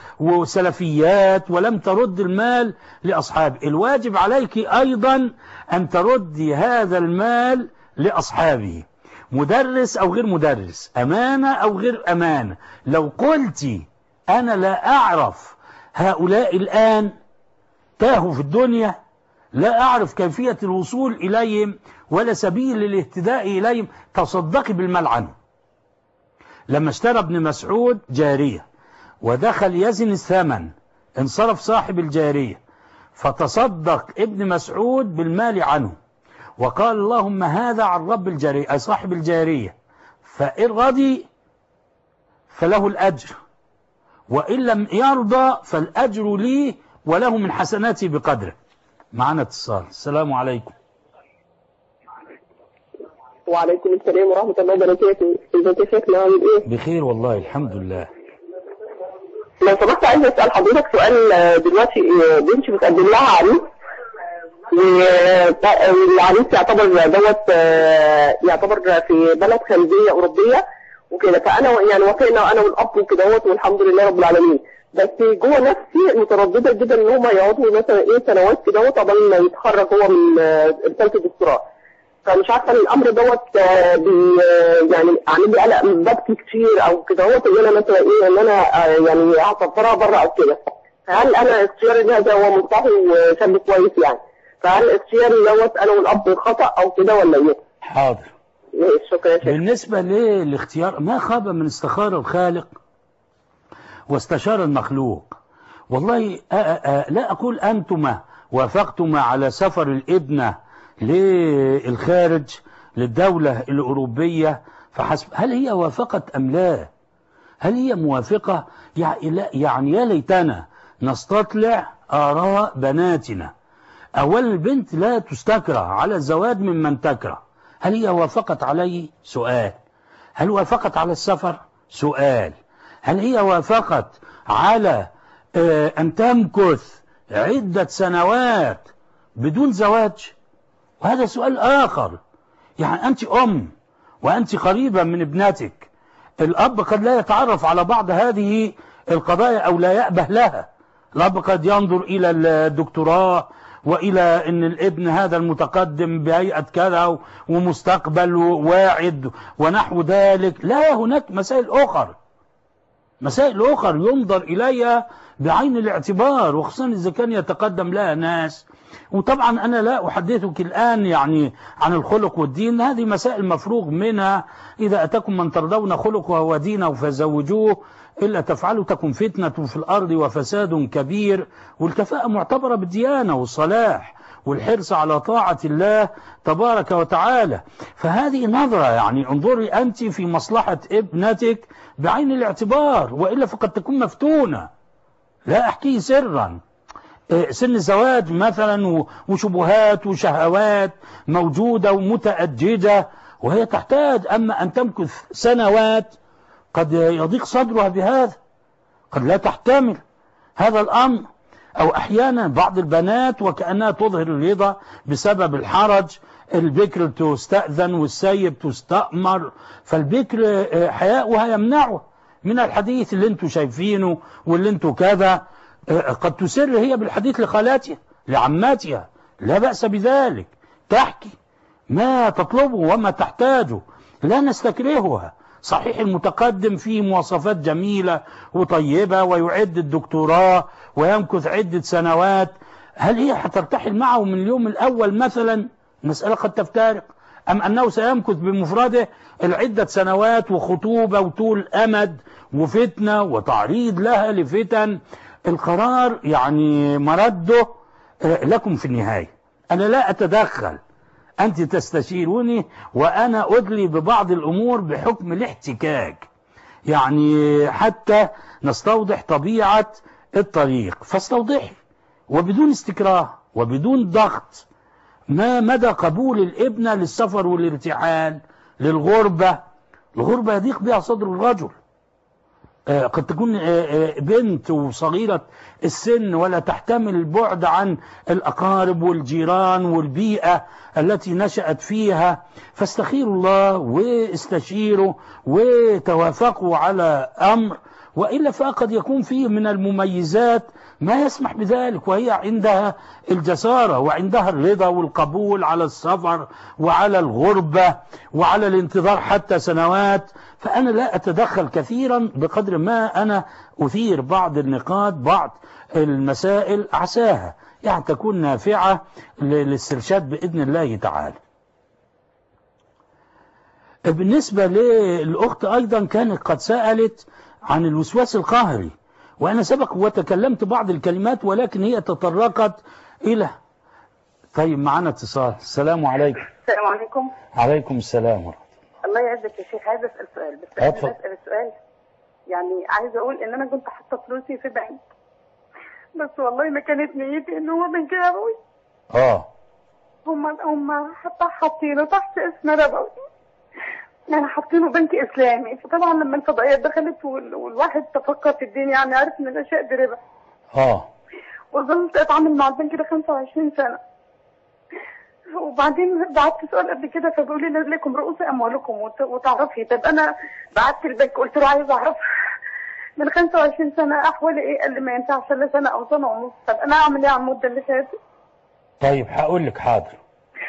وسلفيات ولم ترد المال لأصحابه. الواجب عليك أيضا أن تردي هذا المال لأصحابه، مدرس أو غير مدرس، أمانة أو غير أمانة. لو قلتي أنا لا أعرف هؤلاء الآن تاهوا في الدنيا، لا أعرف كيفية الوصول إليهم ولا سبيل للاهتداء إليهم، تصدقي بالمال عنه. لما اشترى ابن مسعود جارية ودخل يزن الثمن، انصرف صاحب الجارية فتصدق ابن مسعود بالمال عنه وقال اللهم هذا عن رب الجارية أي صاحب الجارية، فإن رضي فله الأجر وإن لم يرضى فالأجر لي وله من حسناتي بقدره. معنا اتصال. السلام عليكم. وعليكم السلام ورحمة الله وبركاته. ازيك يا شيخنا عامل ايه؟ بخير والله الحمد لله. لو سمحت عايز اسأل حضرتك سؤال. دلوقتي بنتي بتقدم لها عريس، والعريس يعتبر دوت يعتبر في بلد خليجية أوروبية وكده، فأنا يعني وافقنا أنا والأب وكده والحمد لله رب العالمين، بس جوه نفسي مترددة جدا إن هم يقعدوا مثلا إيه سنوات كده قبل ما يتخرج هو من رسالة الدكتوراه. فمش عارفه الامر دوت بي يعني عامل لي قلق، ببكي كتير او كده هو ان انا مثلا ايه ان انا يعني هسفرها بره او كده. فهل انا اختياري ده هو مصطفى وشاب كويس يعني، فهل اختياري دوت انا والاب خطا او كده ولا ايه؟ حاضر. شكرا يا شيخ. بالنسبه للاختيار ما خاب من استخار الخالق واستشار المخلوق. والله آآ آآ لا اقول انتما وافقتما على سفر الابنه للخارج للدولة الأوروبية فحسب، هل هي وافقت أم لا؟ هل هي موافقة؟ يعني يا ليتنا نستطلع آراء بناتنا. أولا البنت لا تستكره على الزواج ممن تكره. هل هي وافقت عليه؟ سؤال. هل وافقت على السفر؟ سؤال. هل هي وافقت على أن تمكث عدة سنوات بدون زواج؟ وهذا سؤال آخر. يعني أنت أم وأنت قريبة من ابنتك، الأب قد لا يتعرف على بعض هذه القضايا أو لا يأبه لها. الأب قد ينظر إلى الدكتوراه وإلى أن الابن هذا المتقدم بهيئة كذا ومستقبل واعد ونحو ذلك. لا، هناك مسائل أخرى مسائل أخرى ينظر إليها بعين الاعتبار، وخصوصا إذا كان يتقدم لها ناس. وطبعا أنا لا أحدثك الآن يعني عن الخلق والدين، هذه مسائل مفروغ منها. إذا أتاكم من ترضون خلقه ودينه فزوجوه، إلا تفعلوا تكن فتنة في الأرض وفساد كبير. والكفاءة معتبرة بالديانة والصلاح والحرص على طاعة الله تبارك وتعالى. فهذه نظرة، يعني انظري أنت في مصلحة ابنتك بعين الاعتبار، وإلا فقد تكون مفتونة. لا أحكي سرا، سن الزواج مثلا وشبهات وشهوات موجودة ومتأججة وهي تحتاج، أما أن تمكث سنوات قد يضيق صدرها بهذا، قد لا تحتمل هذا الأمر. أو أحيانا بعض البنات وكأنها تظهر الرضا بسبب الحرج، البكر تستأذن والسيب تستأمر، فالبكر حياؤها يمنعه من الحديث اللي انتوا شايفينه واللي انتوا كذا. قد تسر هي بالحديث لخالاتها لعماتها، لا بأس بذلك، تحكي ما تطلبه وما تحتاجه، لا نستكرهها. صحيح المتقدم فيه مواصفات جميلة وطيبة ويعد الدكتوراه ويمكث عدة سنوات، هل هي حترتحل معه من اليوم الأول مثلا؟ المسألة قد تفترق. أم أنه سيمكث بمفرده العدة سنوات وخطوبة وطول أمد وفتنة وتعريض لها لفتن؟ القرار يعني مرده لكم في النهاية. أنا لا أتدخل، أنت تستشيروني وأنا أدلي ببعض الأمور بحكم الاحتكاك، يعني حتى نستوضح طبيعة الطريق، فاستوضحي وبدون استكراه وبدون ضغط. ما مدى قبول الابنة للسفر والارتحال للغربة؟ الغربة يضيق بها صدر الرجل. آه قد تكون آه آه بنت وصغيرة السن ولا تحتمل البعد عن الأقارب والجيران والبيئة التي نشأت فيها، فاستخيروا الله واستشيروا وتوافقوا على أمر، وإلا فقد يكون فيه من المميزات ما يسمح بذلك، وهي عندها الجسارة وعندها الرضا والقبول على السفر وعلى الغربة وعلى الانتظار حتى سنوات. فأنا لا أتدخل كثيرا بقدر ما أنا أثير بعض النقاط، بعض المسائل عساها يعني تكون نافعة للاسترشاد بإذن الله تعالى. بالنسبة للأخت أيضا كانت قد سألت عن الوسواس القهري، وأنا سبق وتكلمت بعض الكلمات ولكن هي تطرقت إلى. طيب معنا اتصال. السلام عليكم. السلام عليكم. عليكم السلام ورحمة الله. الله يعزك يا شيخ، عايزة أسأل سؤال بس. أتفضل. أسأل السؤال يعني عايزة أقول إن أنا كنت حاطة فلوسي في بنك، بس والله ما كانت نيتي إن هو بنك ربوي. آه. هم هم حتى حاطينه تحت اسم ربوي، يعني حاطينه بنك إسلامي. فطبعا لما الفضائيات دخلت والواحد تفكر في الدين يعني عارف إن الأشياء دي ربا. آه. وظلت أتعامل مع البنك ده خمسة وعشرين سنة. وبعدين بعت سؤال قبل كده فبيقولوا لي لكم رؤوس أموالكم وتعرفي. طب أنا بعت البنك قلت له عايز أعرف من خمسة وعشرين سنة أحوالي إيه؟ قال لي ما ينفعش إلا سنة أو سنة ونص. طب أنا أعمل إيه على المدة اللي فاتت؟ طيب هقول لك حاضر.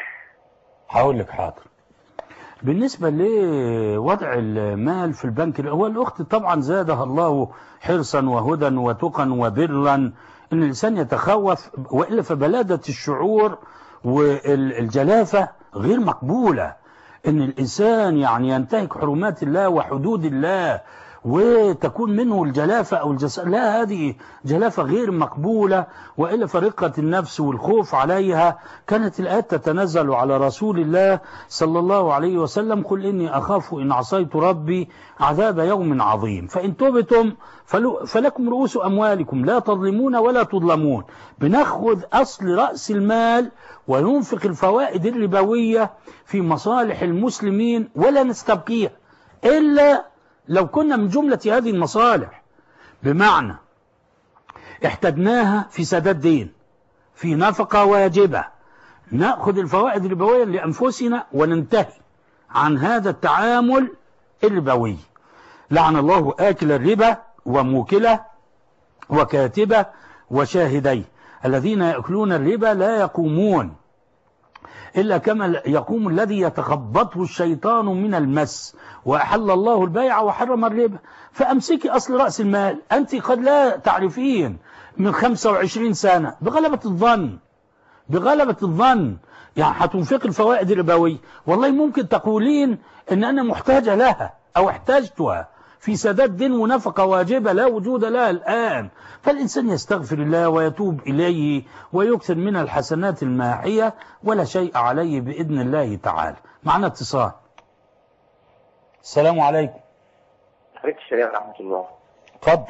هقول لك حاضر. بالنسبة لوضع المال في البنك، هو الأخت طبعا زادها الله حرصا وهدى وتقا وبرا إن الإنسان يتخوف، وإلا فبلادة الشعور والجلافة غير مقبولة. إن الإنسان يعني ينتهك حرمات الله وحدود الله وتكون منه الجلافة أو الجسارة، لا، هذه جلافة غير مقبولة، وإلا فرقة النفس والخوف عليها. كانت الآيات تتنزل على رسول الله صلى الله عليه وسلم: قل إني أخاف إن عصيت ربي عذاب يوم عظيم، فإن تبتم فلكم رؤوس أموالكم لا تظلمون ولا تظلمون. بناخذ أصل رأس المال وننفق الفوائد الربوية في مصالح المسلمين ولا نستبقيها إلا لو كنا من جملة هذه المصالح، بمعنى احتاجناها في سداد دين، في نفقة واجبة، نأخذ الفوائد الربوية لأنفسنا وننتهي عن هذا التعامل الربوي. لعن الله آكل الربا وموكله وكاتبه وشاهديه، الذين يأكلون الربا لا يقومون إلا كما يقوم الذي يتخبطه الشيطان من المس، وأحل الله البيع وحرم الربا. فأمسكي أصل رأس المال. أنت قد لا تعرفين من خمسة وعشرين سنة بغلبة الظن بغلبة الظن يعني هتنفق الفوائد الربوية، والله ممكن تقولين إن أنا محتاجة لها أو احتاجتها في سداد دين ونفقة واجبة لا وجود لها الآن. فالإنسان يستغفر الله ويتوب إليه ويكثر من الحسنات الماحية ولا شيء عليه بإذن الله تعالى. معنا اتصال. السلام عليكم. عليكم السلام ورحمة الله. اتفضل.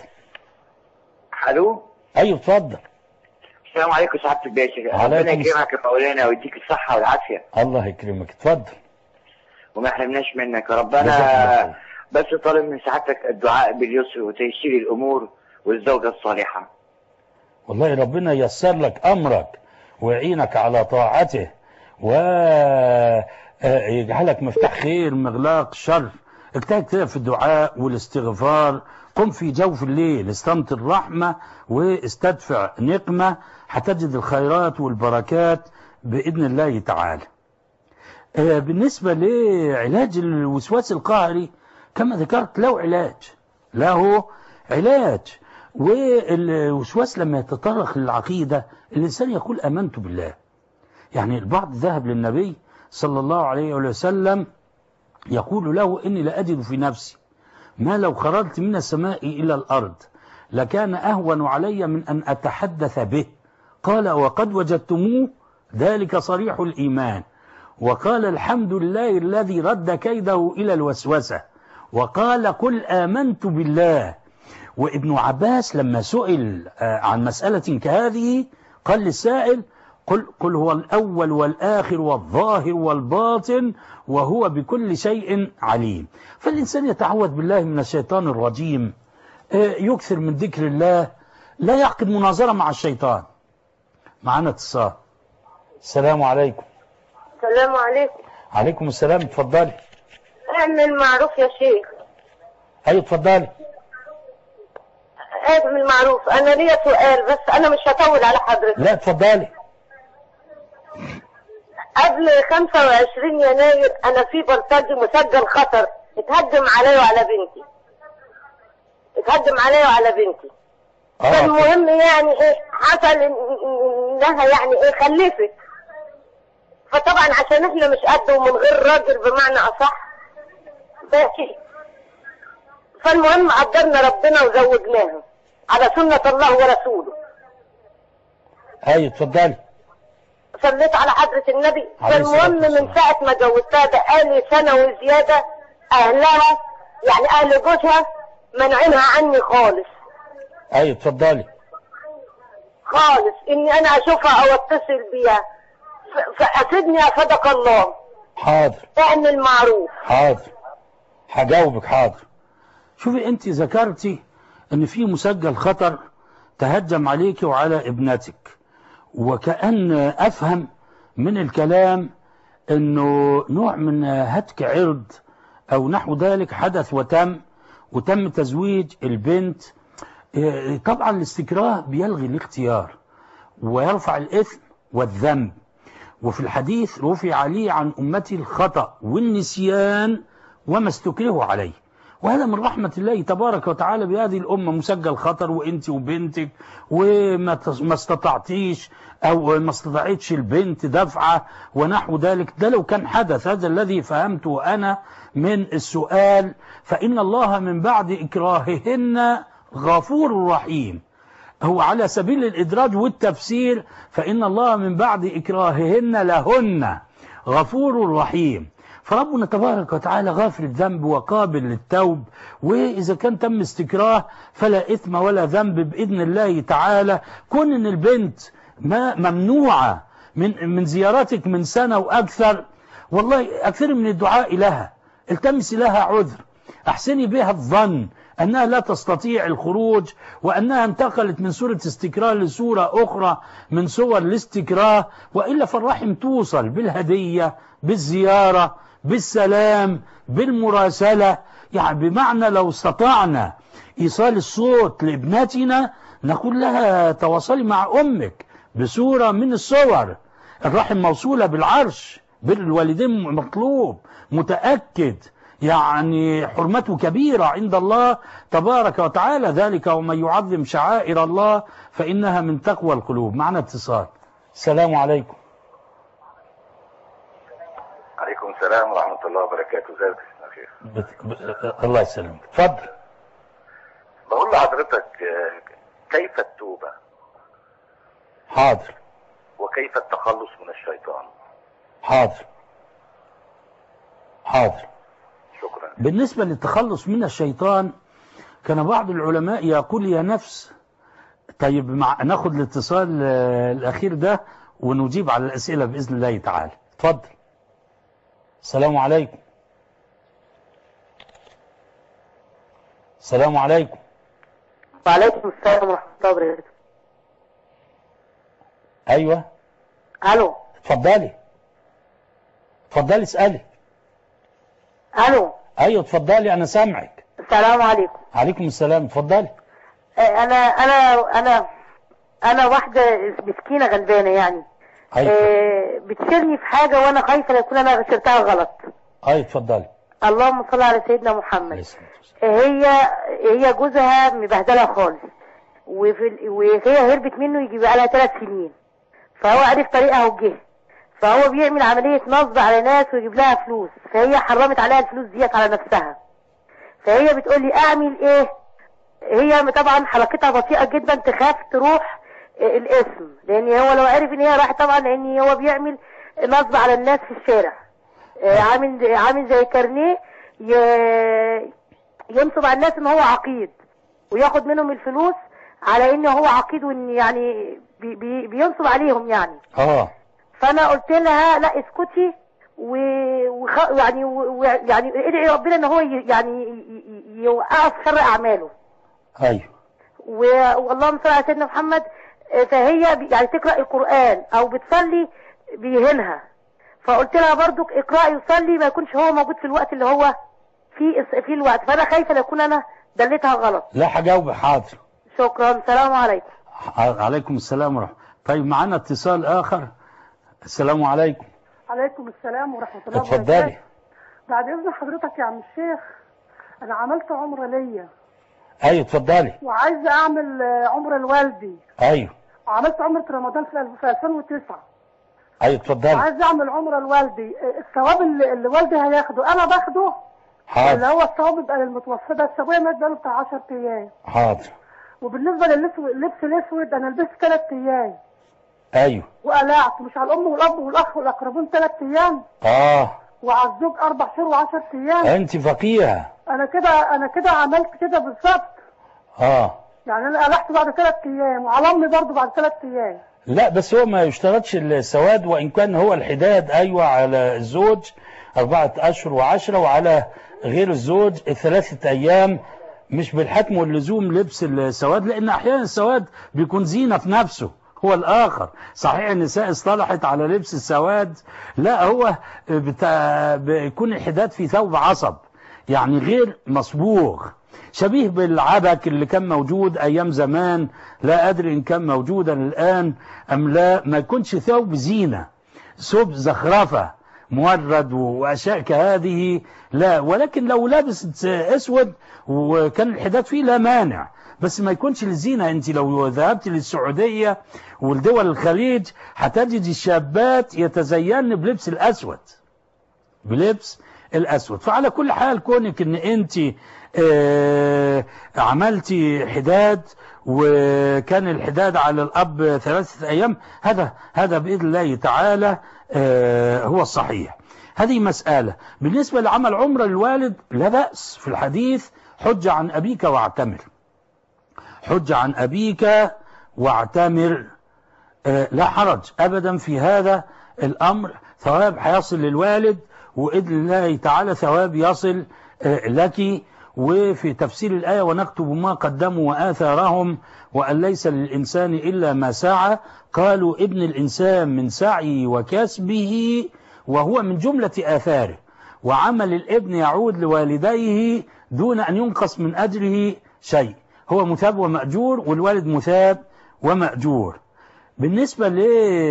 الو. ايوه اتفضل. السلام عليكم سعادة الباشا. ربنا يكرمك يا مولانا ويديك الصحة والعافية. الله يكرمك. اتفضل. وما يحرمناش منك. ربنا بس طالب من سعادتك الدعاء باليسر وتيسير الامور والزوجه الصالحه. والله ربنا ييسر لك امرك ويعينك على طاعته ويجعلك مفتاح خير مغلاق شر. اجتهد كده في الدعاء والاستغفار، قم في جوف الليل استمطر رحمة واستدفع نقمة، هتجد الخيرات والبركات بإذن الله تعالى. بالنسبة لعلاج الوسواس القهري كما ذكرت له علاج، له علاج. والوسواس لما يتطرق للعقيدة الإنسان يقول آمنت بالله. يعني البعض ذهب للنبي صلى الله عليه وسلم يقول له إني لأجد في نفسي ما لو خرجت من السماء إلى الأرض لكان أهون علي من أن أتحدث به. قال وقد وجدتموه ذلك صريح الإيمان. وقال الحمد لله الذي رد كيده إلى الوسوسة. وقال قل آمنت بالله. وابن عباس لما سئل عن مسألة كهذه قال للسائل قل, قل هو الأول والآخر والظاهر والباطن وهو بكل شيء عليم. فالإنسان يتعوذ بالله من الشيطان الرجيم، يكثر من ذكر الله، لا يعقد مناظرة مع الشيطان. معنا اتصال. السلام عليكم. السلام عليكم. عليكم السلام، اتفضلي. اعمل معروف يا شيخ. ايوه اتفضلي. اعمل معروف. انا ليا سؤال بس انا مش هطول على حضرتك. لا اتفضلي. قبل خمسة وعشرين يناير انا في بلطجي مسجل خطر اتهجم عليا وعلى بنتي. اتهجم عليا وعلى بنتي. آه. فالمهم يعني ايه حصل انها يعني ايه خلفت. فطبعا عشان احنا مش قد ومن غير راجل بمعنى اصح ماشي. فالمهم قدرنا ربنا وزوجناها على سنة الله ورسوله. ايوه اتفضلي. صليت على حضرة النبي. فالمهم من ساعة ما جوزتها بقالي سنة وزيادة اهلها يعني اهل جوزها منعينها عني خالص. ايوه اتفضلي. خالص اني انا اشوفها او اتصل بيها. فأفدني أفدك الله. حاضر. اعمل معروف. حاضر. هجاوبك حاضر. شوفي انت ذكرتي ان في مسجل خطر تهجم عليك وعلى ابنتك، وكأن افهم من الكلام انه نوع من هتك عرض او نحو ذلك حدث وتم وتم تزويج البنت. طبعا الاستكراه بيلغي الاختيار ويرفع الاثم والذنب. وفي الحديث رفع عليه عن أمتي الخطأ والنسيان وما استكرهوا عليه. وهذا من رحمة الله تبارك وتعالى بهذه الأمة. مسجل خطر وانت وبنتك وما استطعتيش أو ما استطعتش البنت دفعة ونحو ذلك. ده لو كان حدث هذا الذي فهمته أنا من السؤال، فإن الله من بعد إكراههن غفور رحيم. هو على سبيل الإدراج والتفسير، فإن الله من بعد إكراههن لهن غفور رحيم. فربنا تبارك وتعالى غافر الذنب وقابل للتوب. وإذا كان تم استكراه فلا إثم ولا ذنب بإذن الله تعالى. كون إن البنت ما ممنوعة من من زيارتك من سنة وأكثر، والله أكثر من الدعاء لها، التمس لها عذر، أحسني بها الظن أنها لا تستطيع الخروج، وأنها انتقلت من سورة استكراه لسورة أخرى من صور الاستكراه. وإلا فالرحم توصل بالهدية، بالزيارة، بالسلام، بالمراسلة. يعني بمعنى لو استطعنا إيصال الصوت لابنتنا نقول لها تواصلي مع أمك بصورة من الصور. الرحم موصولة بالعرش، بالوالدين مطلوب متأكد، يعني حرمته كبيرة عند الله تبارك وتعالى. ذلك ومن يعظم شعائر الله فإنها من تقوى القلوب. معنا اتصال. السلام عليكم. عليكم السلام ورحمة الله وبركاته. ازيك يا شيخ؟ الله يسلمك. اتفضل. بقول لحضرتك كيف التوبة؟ حاضر. وكيف التخلص من الشيطان؟ حاضر. حاضر. شكرا. بالنسبة للتخلص من الشيطان كان بعض العلماء يقول يا نفس. طيب مع... ناخد الاتصال الأخير ده ونجيب على الأسئلة بإذن الله تعالى. اتفضل. السلام عليكم. السلام عليكم. وعليكم السلام ورحمة الله وبركاته. ايوه. الو. اتفضلي. اتفضلي اسألي. الو. ايوه اتفضلي انا سامعك. السلام عليكم. عليكم السلام اتفضلي. انا انا انا انا واحدة مسكينة غلبانة يعني. ايوه. آه بتشيلني في حاجة وانا خايفة لا يكون انا شلتها غلط. ايوه اتفضلي. اللهم صل على سيدنا محمد. هي هي جوزها مبهدلة خالص، وفي وهي هربت منه يجي بقى لها ثلاث سنين، فهو عرف طريقها وجه، فهو بيعمل عملية نصب على ناس ويجيب لها فلوس، فهي حرمت عليها الفلوس ديت على نفسها. فهي بتقول لي اعمل ايه؟ هي طبعا حركتها بطيئة جدا، تخاف تروح الاسم، لان هو لو عرف ان هي راحت طبعا، لان هو بيعمل نصب على الناس في الشارع. عامل عامل زي كارنيه ينصب على الناس ان هو عقيد، وياخد منهم الفلوس على ان هو عقيد، وان يعني بي بي بينصب عليهم يعني. اه فانا قلت لها لا اسكتي، و وخ... يعني و... يعني ادعي ربنا ان هو ي... يعني يوقعه في شر اعماله. ايوه. و... واللهم صل على سيدنا محمد. فهي يعني تقرا القران او بتصلي بيهنها، فقلت لها برضك اقرأي وصلي، ما يكونش هو موجود في الوقت اللي هو في في الوقت، فانا خايفه لا اكون انا دلتها غلط. لا هجاوب حاضر. شكرا. السلام عليكم. عليكم السلام ورحمه. طيب معانا اتصال اخر. السلام عليكم. عليكم السلام ورحمه الله وبركاته. اتفضلي. بعد اذن حضرتك يا عم الشيخ، انا عملت عمره ليا. ايوه اتفضلي. وعايزه اعمل عمره لوالدي. ايوه. وعملت عمره رمضان في ألفين وتسعة. ايوه اتفضلي. عايز اعمل عمره لوالدي، الثواب اللي, اللي والدي هياخده انا باخده. حاضر. اللي هو الثواب بيبقى للمتوفى، بس ابويا مات بقاله بتاع عشرة ايام. حاضر. وبالنسبه لللبس الاسود انا لبست ثلاث ايام. ايوه. وقلعت، مش على الام والاب والاخ والاقربون ثلاث ايام. اه. وعلى الزوج اربع شهور وعشر ايام. انت فقيهه. انا كده انا كده عملت كده بالظبط. اه. يعني انا قلعت بعد ثلاث ايام، وعلى امي برضه بعد ثلاث ايام. لا بس هو ما يشترطش السواد، وإن كان هو الحداد أيوة على الزوج أربعة أشهر وعشرة، وعلى غير الزوج ثلاثة أيام، مش بالحتم واللزوم لبس السواد، لأن أحيانا السواد بيكون زينة في نفسه هو الآخر. صحيح النساء اصطلحت على لبس السواد، لا هو بتا... بيكون الحداد في ثوب عصب، يعني غير مصبوغ، شبيه بالعبك اللي كان موجود أيام زمان، لا أدري إن كان موجودا الآن أم لا. ما يكونش ثوب زينة، ثوب زخرفة مورد وأشياء كهذه لا. ولكن لو لابس أسود وكان الحداد فيه لا مانع، بس ما يكونش للزينة. أنت لو ذهبت للسعودية والدول الخليج هتجد الشابات يتزين بلبس الأسود، بلبس الأسود. فعلى كل حال كونك أن أنت آه عملتي حداد وكان الحداد على الأب ثلاثة أيام، هذا هذا بإذن الله تعالى آه هو الصحيح. هذه مسألة. بالنسبة لعمل عمرة للوالد لا بأس، في الحديث حج عن أبيك واعتمر، حج عن أبيك واعتمر، آه لا حرج أبدا في هذا الأمر. ثواب هيصل للوالد، وإذن الله تعالى ثواب يصل آه لك. وفي تفسير الآية ونكتب ما قدموا وآثارهم وأن ليس للإنسان إلا ما سعى، قالوا ابن الإنسان من سعيه وكسبه وهو من جملة آثاره، وعمل الابن يعود لوالديه دون أن ينقص من أجره شيء، هو مثاب ومأجور، والوالد مثاب ومأجور. بالنسبة ل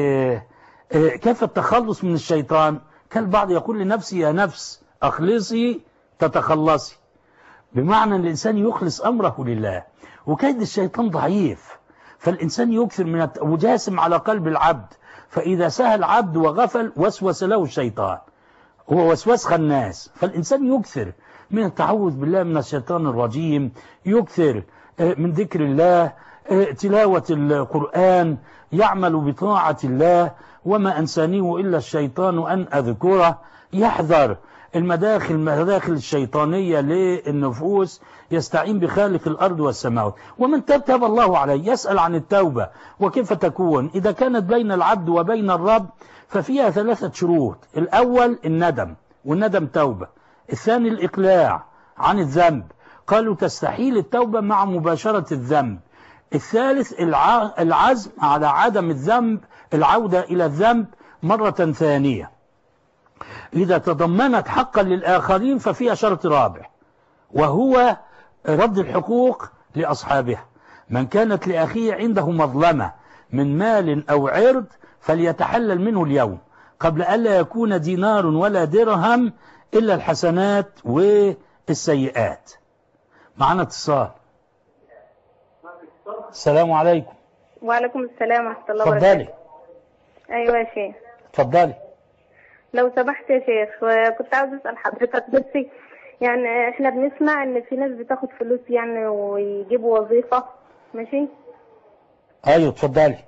كيف التخلص من الشيطان، كان البعض يقول لنفسي يا نفس أخلصي تتخلصي، بمعنى أن الإنسان يخلص أمره لله، وكيد الشيطان ضعيف، فالإنسان يكثر من الت... وجاسم على قلب العبد، فإذا سهى العبد وغفل وسوس له الشيطان، هو وسواس خناس، فالإنسان يكثر من التعوذ بالله من الشيطان الرجيم، يكثر من ذكر الله، تلاوة القرآن، يعمل بطاعة الله، وما أنسانيه إلا الشيطان أن أذكره، يحذر المداخل المداخل الشيطانية للنفوس، يستعين بخالق الأرض والسماوات. ومن تاب تاب الله عليه. يسأل عن التوبة وكيف تكون. إذا كانت بين العبد وبين الرب ففيها ثلاثة شروط. الأول الندم، والندم توبة. الثاني الإقلاع عن الذنب، قالوا تستحيل التوبة مع مباشرة الذنب. الثالث العزم على عدم الذنب، العودة إلى الذنب مرة ثانية. إذا تضمنت حقا للآخرين ففيها شرط رابع، وهو رد الحقوق لأصحابها. من كانت لأخيه عنده مظلمة من مال أو عرض فليتحلل منه اليوم قبل ألا يكون دينار ولا درهم إلا الحسنات والسيئات. معنا اتصال. السلام عليكم. وعليكم السلام ورحمة الله وبركاته. اتفضلي. أيوة يا شيخ. اتفضلي. لو سمحت يا شيخ، كنت عاوز أسأل حضرتك بس يعني احنا بنسمع ان في ناس بتاخد فلوس يعني ويجيبوا وظيفة، ماشي؟ ايوه اتفضلي.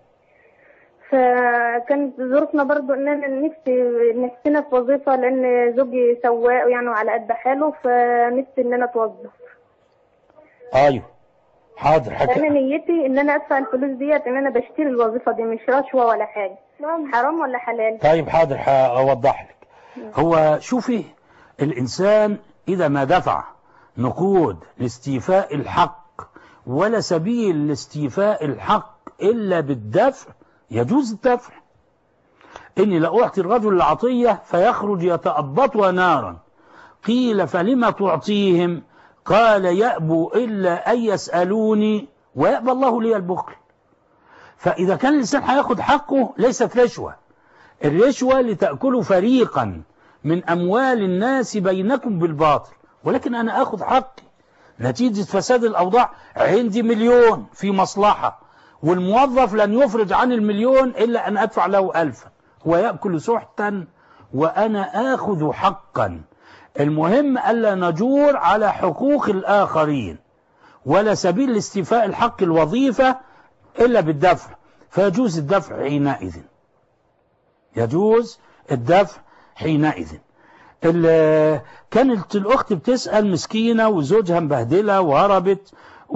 فكانت ظروفنا برضو ان انا نفسي نفسنا في وظيفة لان زوجي سواق يعني وعلى قد حاله، فنفسي ان انا اتوظف. ايوه حاضر. حكا انا نيتي ان انا ادفع الفلوس ديت ان انا بشتري الوظيفة دي، مش رشوة ولا حاجة. حرام ولا حلال؟ طيب حاضر هوضح لك. هو شوفي، الانسان إذا ما دفع نقود لاستيفاء الحق ولا سبيل لاستيفاء الحق إلا بالدفع يجوز الدفع. إني لأعطي الرجل العطية فيخرج يتأبطها نارا، قيل فلما تعطيهم؟ قال يأبوا إلا أن يسألوني ويأبى الله لي البخل. فإذا كان الإنسان هياخد حقه ليست رشوة. الرشوة لتأكلوا فريقا من أموال الناس بينكم بالباطل، ولكن أنا أخذ حقي نتيجة فساد الأوضاع. عندي مليون في مصلحة والموظف لن يفرج عن المليون إلا أن أدفع له ألفا، هو يأكل سحتا وأنا آخذ حقا. المهم ألا نجور على حقوق الآخرين، ولا سبيل لاستيفاء الحق الوظيفة إلا بالدفع، فيجوز الدفع حينئذ. يجوز الدفع حينئذ. كانت الأخت بتسأل مسكينة وزوجها مبهدلة وهربت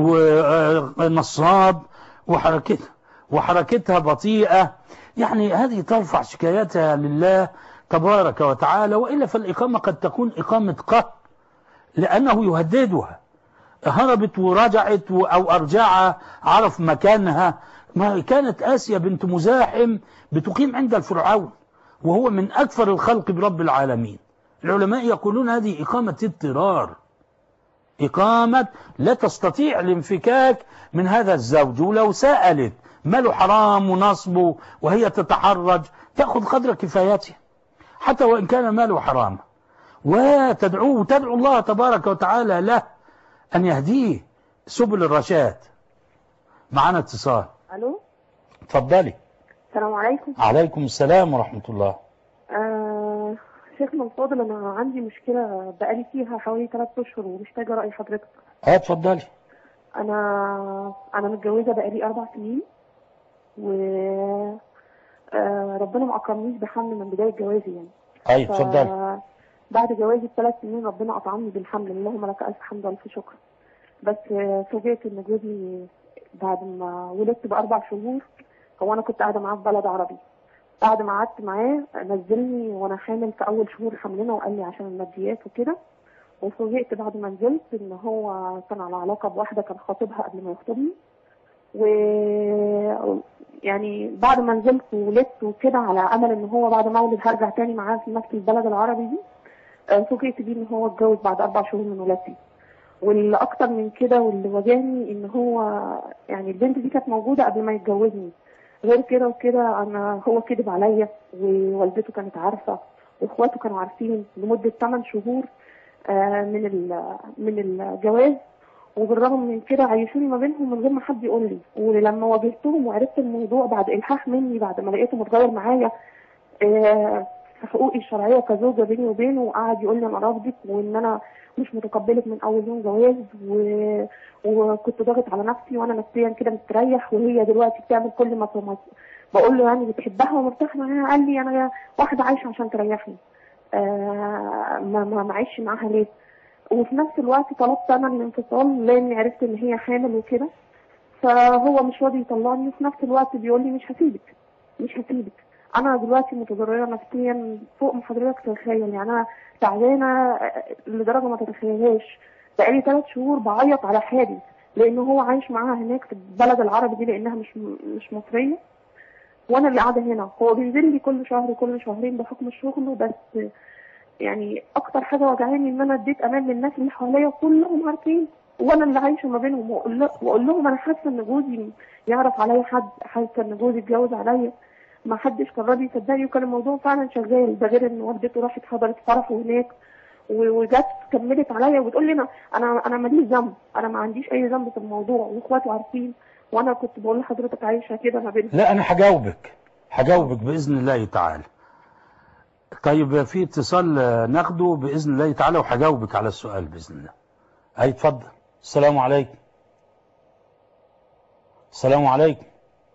ونصاب وحركتها وحركتها بطيئة، يعني هذه ترفع شكايتها لله تبارك وتعالى، وإلا فالإقامة قد تكون إقامة قهر لأنه يهددها. هربت ورجعت أو أرجعها عرف مكانها. ما كانت آسيا بنت مزاحم بتقيم عند الفرعون وهو من أكثر الخلق برب العالمين. العلماء يقولون هذه إقامة اضطرار، إقامة لا تستطيع الانفكاك من هذا الزوج، ولو سألت ماله حرام ونصبه وهي تتحرج تأخذ قدر كفايتها حتى وإن كان ماله حرام، وتدعوه وتدعو الله تبارك وتعالى له أن يهديه سبل الرشاد. معنا اتصال. ألو اتفضلي. السلام عليكم. عليكم السلام ورحمة الله. آه شيخنا الفاضل، أنا عندي مشكلة بقالي فيها حوالي ثلاث أشهر ومحتاجة رأي حضرتك. اه اتفضلي. أنا أنا متجوزة بقالي أربع سنين و آه ربنا ما أكرمنيش بحمل من بداية جوازي يعني. أيوة اتفضلي. بعد جوازي بثلاث سنين ربنا أطعمني بالحمل، اللهم لك ألف حمد وألف شكر. بس فوجئت إن جوزي بعد ما ولدت بأربع شهور، هو أنا كنت قاعدة معاه في بلد عربي، بعد ما قعدت معاه نزلني وأنا حامل في أول شهور حملنا وقال لي عشان الماديات وكده. وفوجئت بعد ما نزلت إن هو كان على علاقة بواحدة كان خاطبها قبل ما يخطبني، و يعني بعد ما نزلت وولدت وكده على أمل إن هو بعد ما أولد هرجع تاني معاه في نفس البلد العربي دي، فوجئت بيه إن هو اتجوز بعد أربع شهور من ولادتي. واللي أكتر من كده واللي واجهني إن هو يعني البنت دي كانت موجودة قبل ما يتجوزني. غير كده وكده أنا هو كذب عليا، ووالدته كانت عارفة وإخواته كانوا عارفين لمدة ثمان شهور من من الجواز، وبالرغم من كده عايشوني ما بينهم من غير ما حد يقول لي. ولما واجهتهم وعرفت الموضوع بعد إلحاح مني، بعد ما لقيته متغير معايا في حقوقي الشرعية كزوجة بيني وبينه، وقعد يقول لي أنا رافضك وإن أنا مش متقبلك من أول يوم جواز، و... وكنت ضاغط على نفسي وأنا نفسيا كده مستريح، وهي دلوقتي بتعمل كل ما بقول له يعني بتحبها ومرتاح معاها. قال لي أنا واحدة عايشة عشان تريحني، آه ما ما معيش معاها ليه؟ وفي نفس الوقت طلبت أنا الانفصال لأني عرفت إن هي حامل وكده، فهو مش راضي يطلعني، وفي نفس الوقت بيقول لي مش هسيبك مش هسيبك. أنا دلوقتي متضررة نفسيا فوق ما حضرتك تتخيل، يعني أنا تعبانة لدرجة ما تتخيلهاش. بقالي ثلاث شهور بعيط على حالي، لان هو عايش معاها هناك في البلد العربي دي لانها مش مش مصريه، وانا اللي قاعده هنا. هو بينزل لي كل شهر كل شهرين بحكم الشغل، بس يعني اكتر حاجه وجعاني ان انا اديت امان للناس اللي حواليا كلهم عارفين، وانا اللي عايشه ما بينهم، واقول لهم انا حاسه ان جوزي يعرف عليا حد، حاسه ان جوزي اتجوز عليا. ما حدش كان راضي يصدقني، وكان الموضوع فعلا شغال. ده غير ان والدته راحت حضرت فرحه هناك وجت كملت عليا وبتقول لي انا انا انا ماليش ذنب، انا ما عنديش اي ذنب في الموضوع، واخواته عارفين. وانا كنت بقول لحضرتك عايشه كده ما بينهم. لا انا هجاوبك هجاوبك باذن الله تعالى. طيب في اتصال ناخده باذن الله تعالى وهجاوبك على السؤال باذن الله. اي اتفضل. السلام عليكم. السلام عليكم.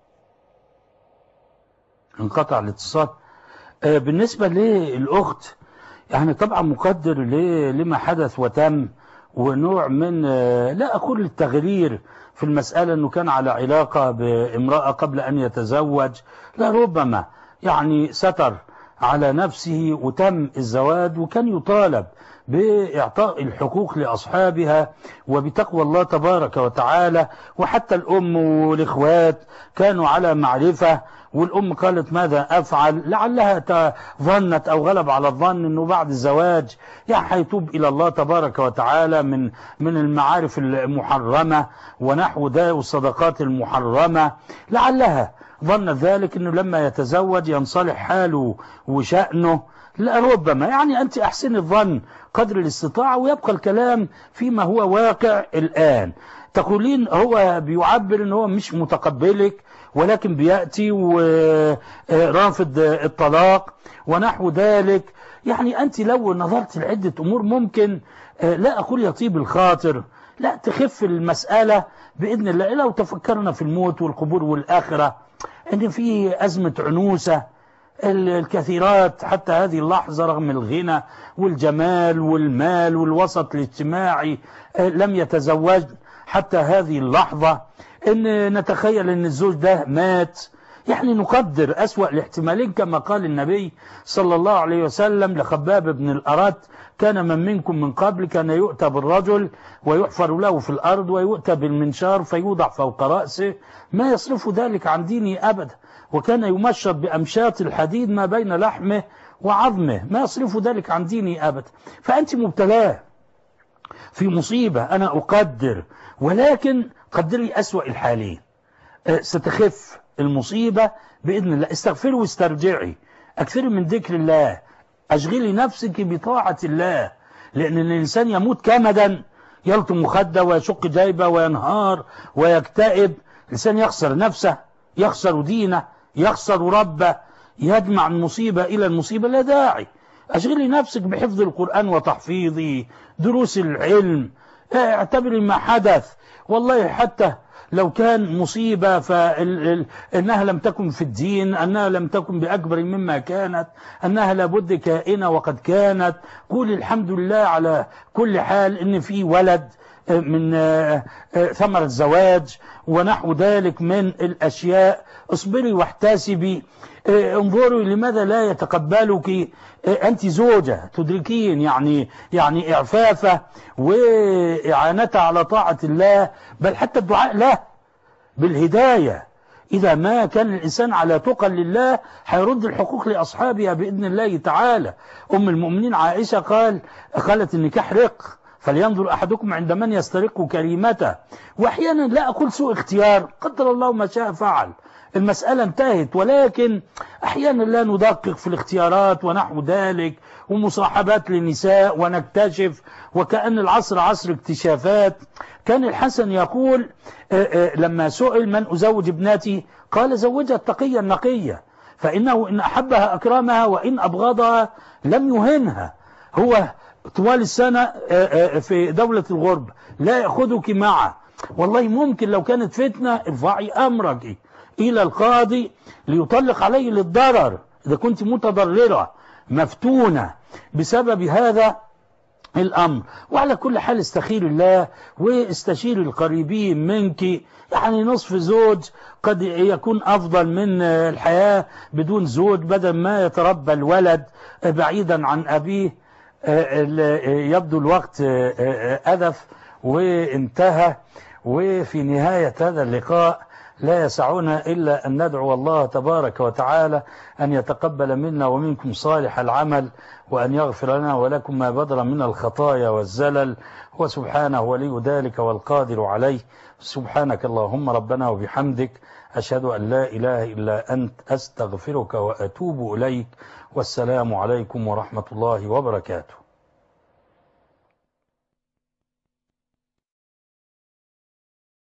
انقطع الاتصال. آه بالنسبه للاخت يعني طبعا مقدر لما حدث وتم، ونوع من آه لا اقول التغرير في المساله انه كان على علاقه بامراه قبل ان يتزوج، لا ربما يعني ستر على نفسه وتم الزواج، وكان يطالب بإعطاء الحقوق لأصحابها وبتقوى الله تبارك وتعالى. وحتى الأم والإخوات كانوا على معرفة، والأم قالت ماذا أفعل، لعلها ظنت أو غلب على الظن أنه بعد الزواج يعني هيتوب إلى الله تبارك وتعالى من من المعارف المحرمة ونحو ده والصدقات المحرمة، لعلها ظن ذلك أنه لما يتزوج ينصلح حاله وشأنه. لا ربما يعني أنت أحسن الظن قدر الاستطاعة، ويبقى الكلام فيما هو واقع الآن. تقولين هو بيعبر أنه هو مش متقبلك ولكن بيأتي ورافض الطلاق ونحو ذلك. يعني أنت لو نظرت لعدة أمور ممكن لا أقول يطيب الخاطر، لا تخف المسألة بإذن الله. لو تفكرنا في الموت والقبور والآخرة أن في أزمة عنوسة، الكثيرات حتى هذه اللحظة رغم الغنى والجمال والمال والوسط الاجتماعي لم يتزوج حتى هذه اللحظة. ان نتخيل ان الزوج ده مات، يعني نقدر أسوأ الاحتمالين كما قال النبي صلى الله عليه وسلم لخباب بن الأرت: كان من منكم من قبل كان يؤتى بالرجل ويحفر له في الأرض ويؤتى بالمنشار فيوضع فوق رأسه ما يصرف ذلك عن ديني أبدا، وكان يمشط بأمشاط الحديد ما بين لحمه وعظمه ما يصرف ذلك عن ديني أبدا. فأنت مبتلاه في مصيبة أنا أقدر، ولكن قدري أسوأ الحالين. ستخف المصيبة بإذن الله. استغفري واسترجعي، أكثري من ذكر الله، أشغلي نفسك بطاعة الله، لأن الإنسان يموت كمدا يلطم خده ويشق جيبه وينهار ويكتئب. الإنسان يخسر نفسه، يخسر دينه، يخسر ربه، يجمع المصيبة إلى المصيبة. لا داعي. أشغلي نفسك بحفظ القرآن وتحفيظه، دروس العلم، اعتبري ما حدث. والله حتى لو كان مصيبة فإنها لم تكن في الدين، أنها لم تكن بأكبر مما كانت، أنها لابد كائنة وقد كانت. قولي الحمد لله على كل حال إن في ولد من ثمرة الزواج ونحو ذلك من الأشياء. اصبري واحتسبي، انظري لماذا لا يتقبلك أنت زوجة تدركين يعني يعني إعفافة وإعانتها على طاعة الله، بل حتى الدعاء له بالهداية. إذا ما كان الإنسان على تقى لله هيرد الحقوق لأصحابها بإذن الله تعالى. أم المؤمنين عائشة قال قالت النكاح رق، فلينظر أحدكم عند من يسترق كريمته. وأحيانا لا أقول سوء اختيار، قدر الله ما شاء فعل، المسألة انتهت، ولكن أحيانا لا ندقق في الاختيارات ونحو ذلك، ومصاحبات للنساء ونكتشف، وكأن العصر عصر اكتشافات. كان الحسن يقول لما سئل من أزوج ابنتي قال زوجها التقية النقية، فإنه إن أحبها أكرمها وإن أبغضها لم يهنها. هو طوال السنة في دولة الغرب لا يأخذك معه. والله ممكن لو كانت فتنة ارفعي أمرك إلى القاضي ليطلق عليه للضرر إذا كنت متضررة مفتونة بسبب هذا الأمر. وعلى كل حال استخير الله واستشير القريبين منك. يعني نصف زوج قد يكون أفضل من الحياة بدون زوج، بدل ما يتربى الولد بعيدا عن أبيه. يبدو الوقت أدف وانتهى، وفي نهاية هذا اللقاء لا يسعنا إلا أن ندعو الله تبارك وتعالى أن يتقبل منا ومنكم صالح العمل، وأن يغفر لنا ولكم ما بدر من الخطايا والزلل، وسبحانه ولي ذلك والقادر عليه. سبحانك اللهم ربنا وبحمدك، أشهد أن لا إله إلا أنت، أستغفرك وأتوب إليك، والسلام عليكم ورحمة الله وبركاته.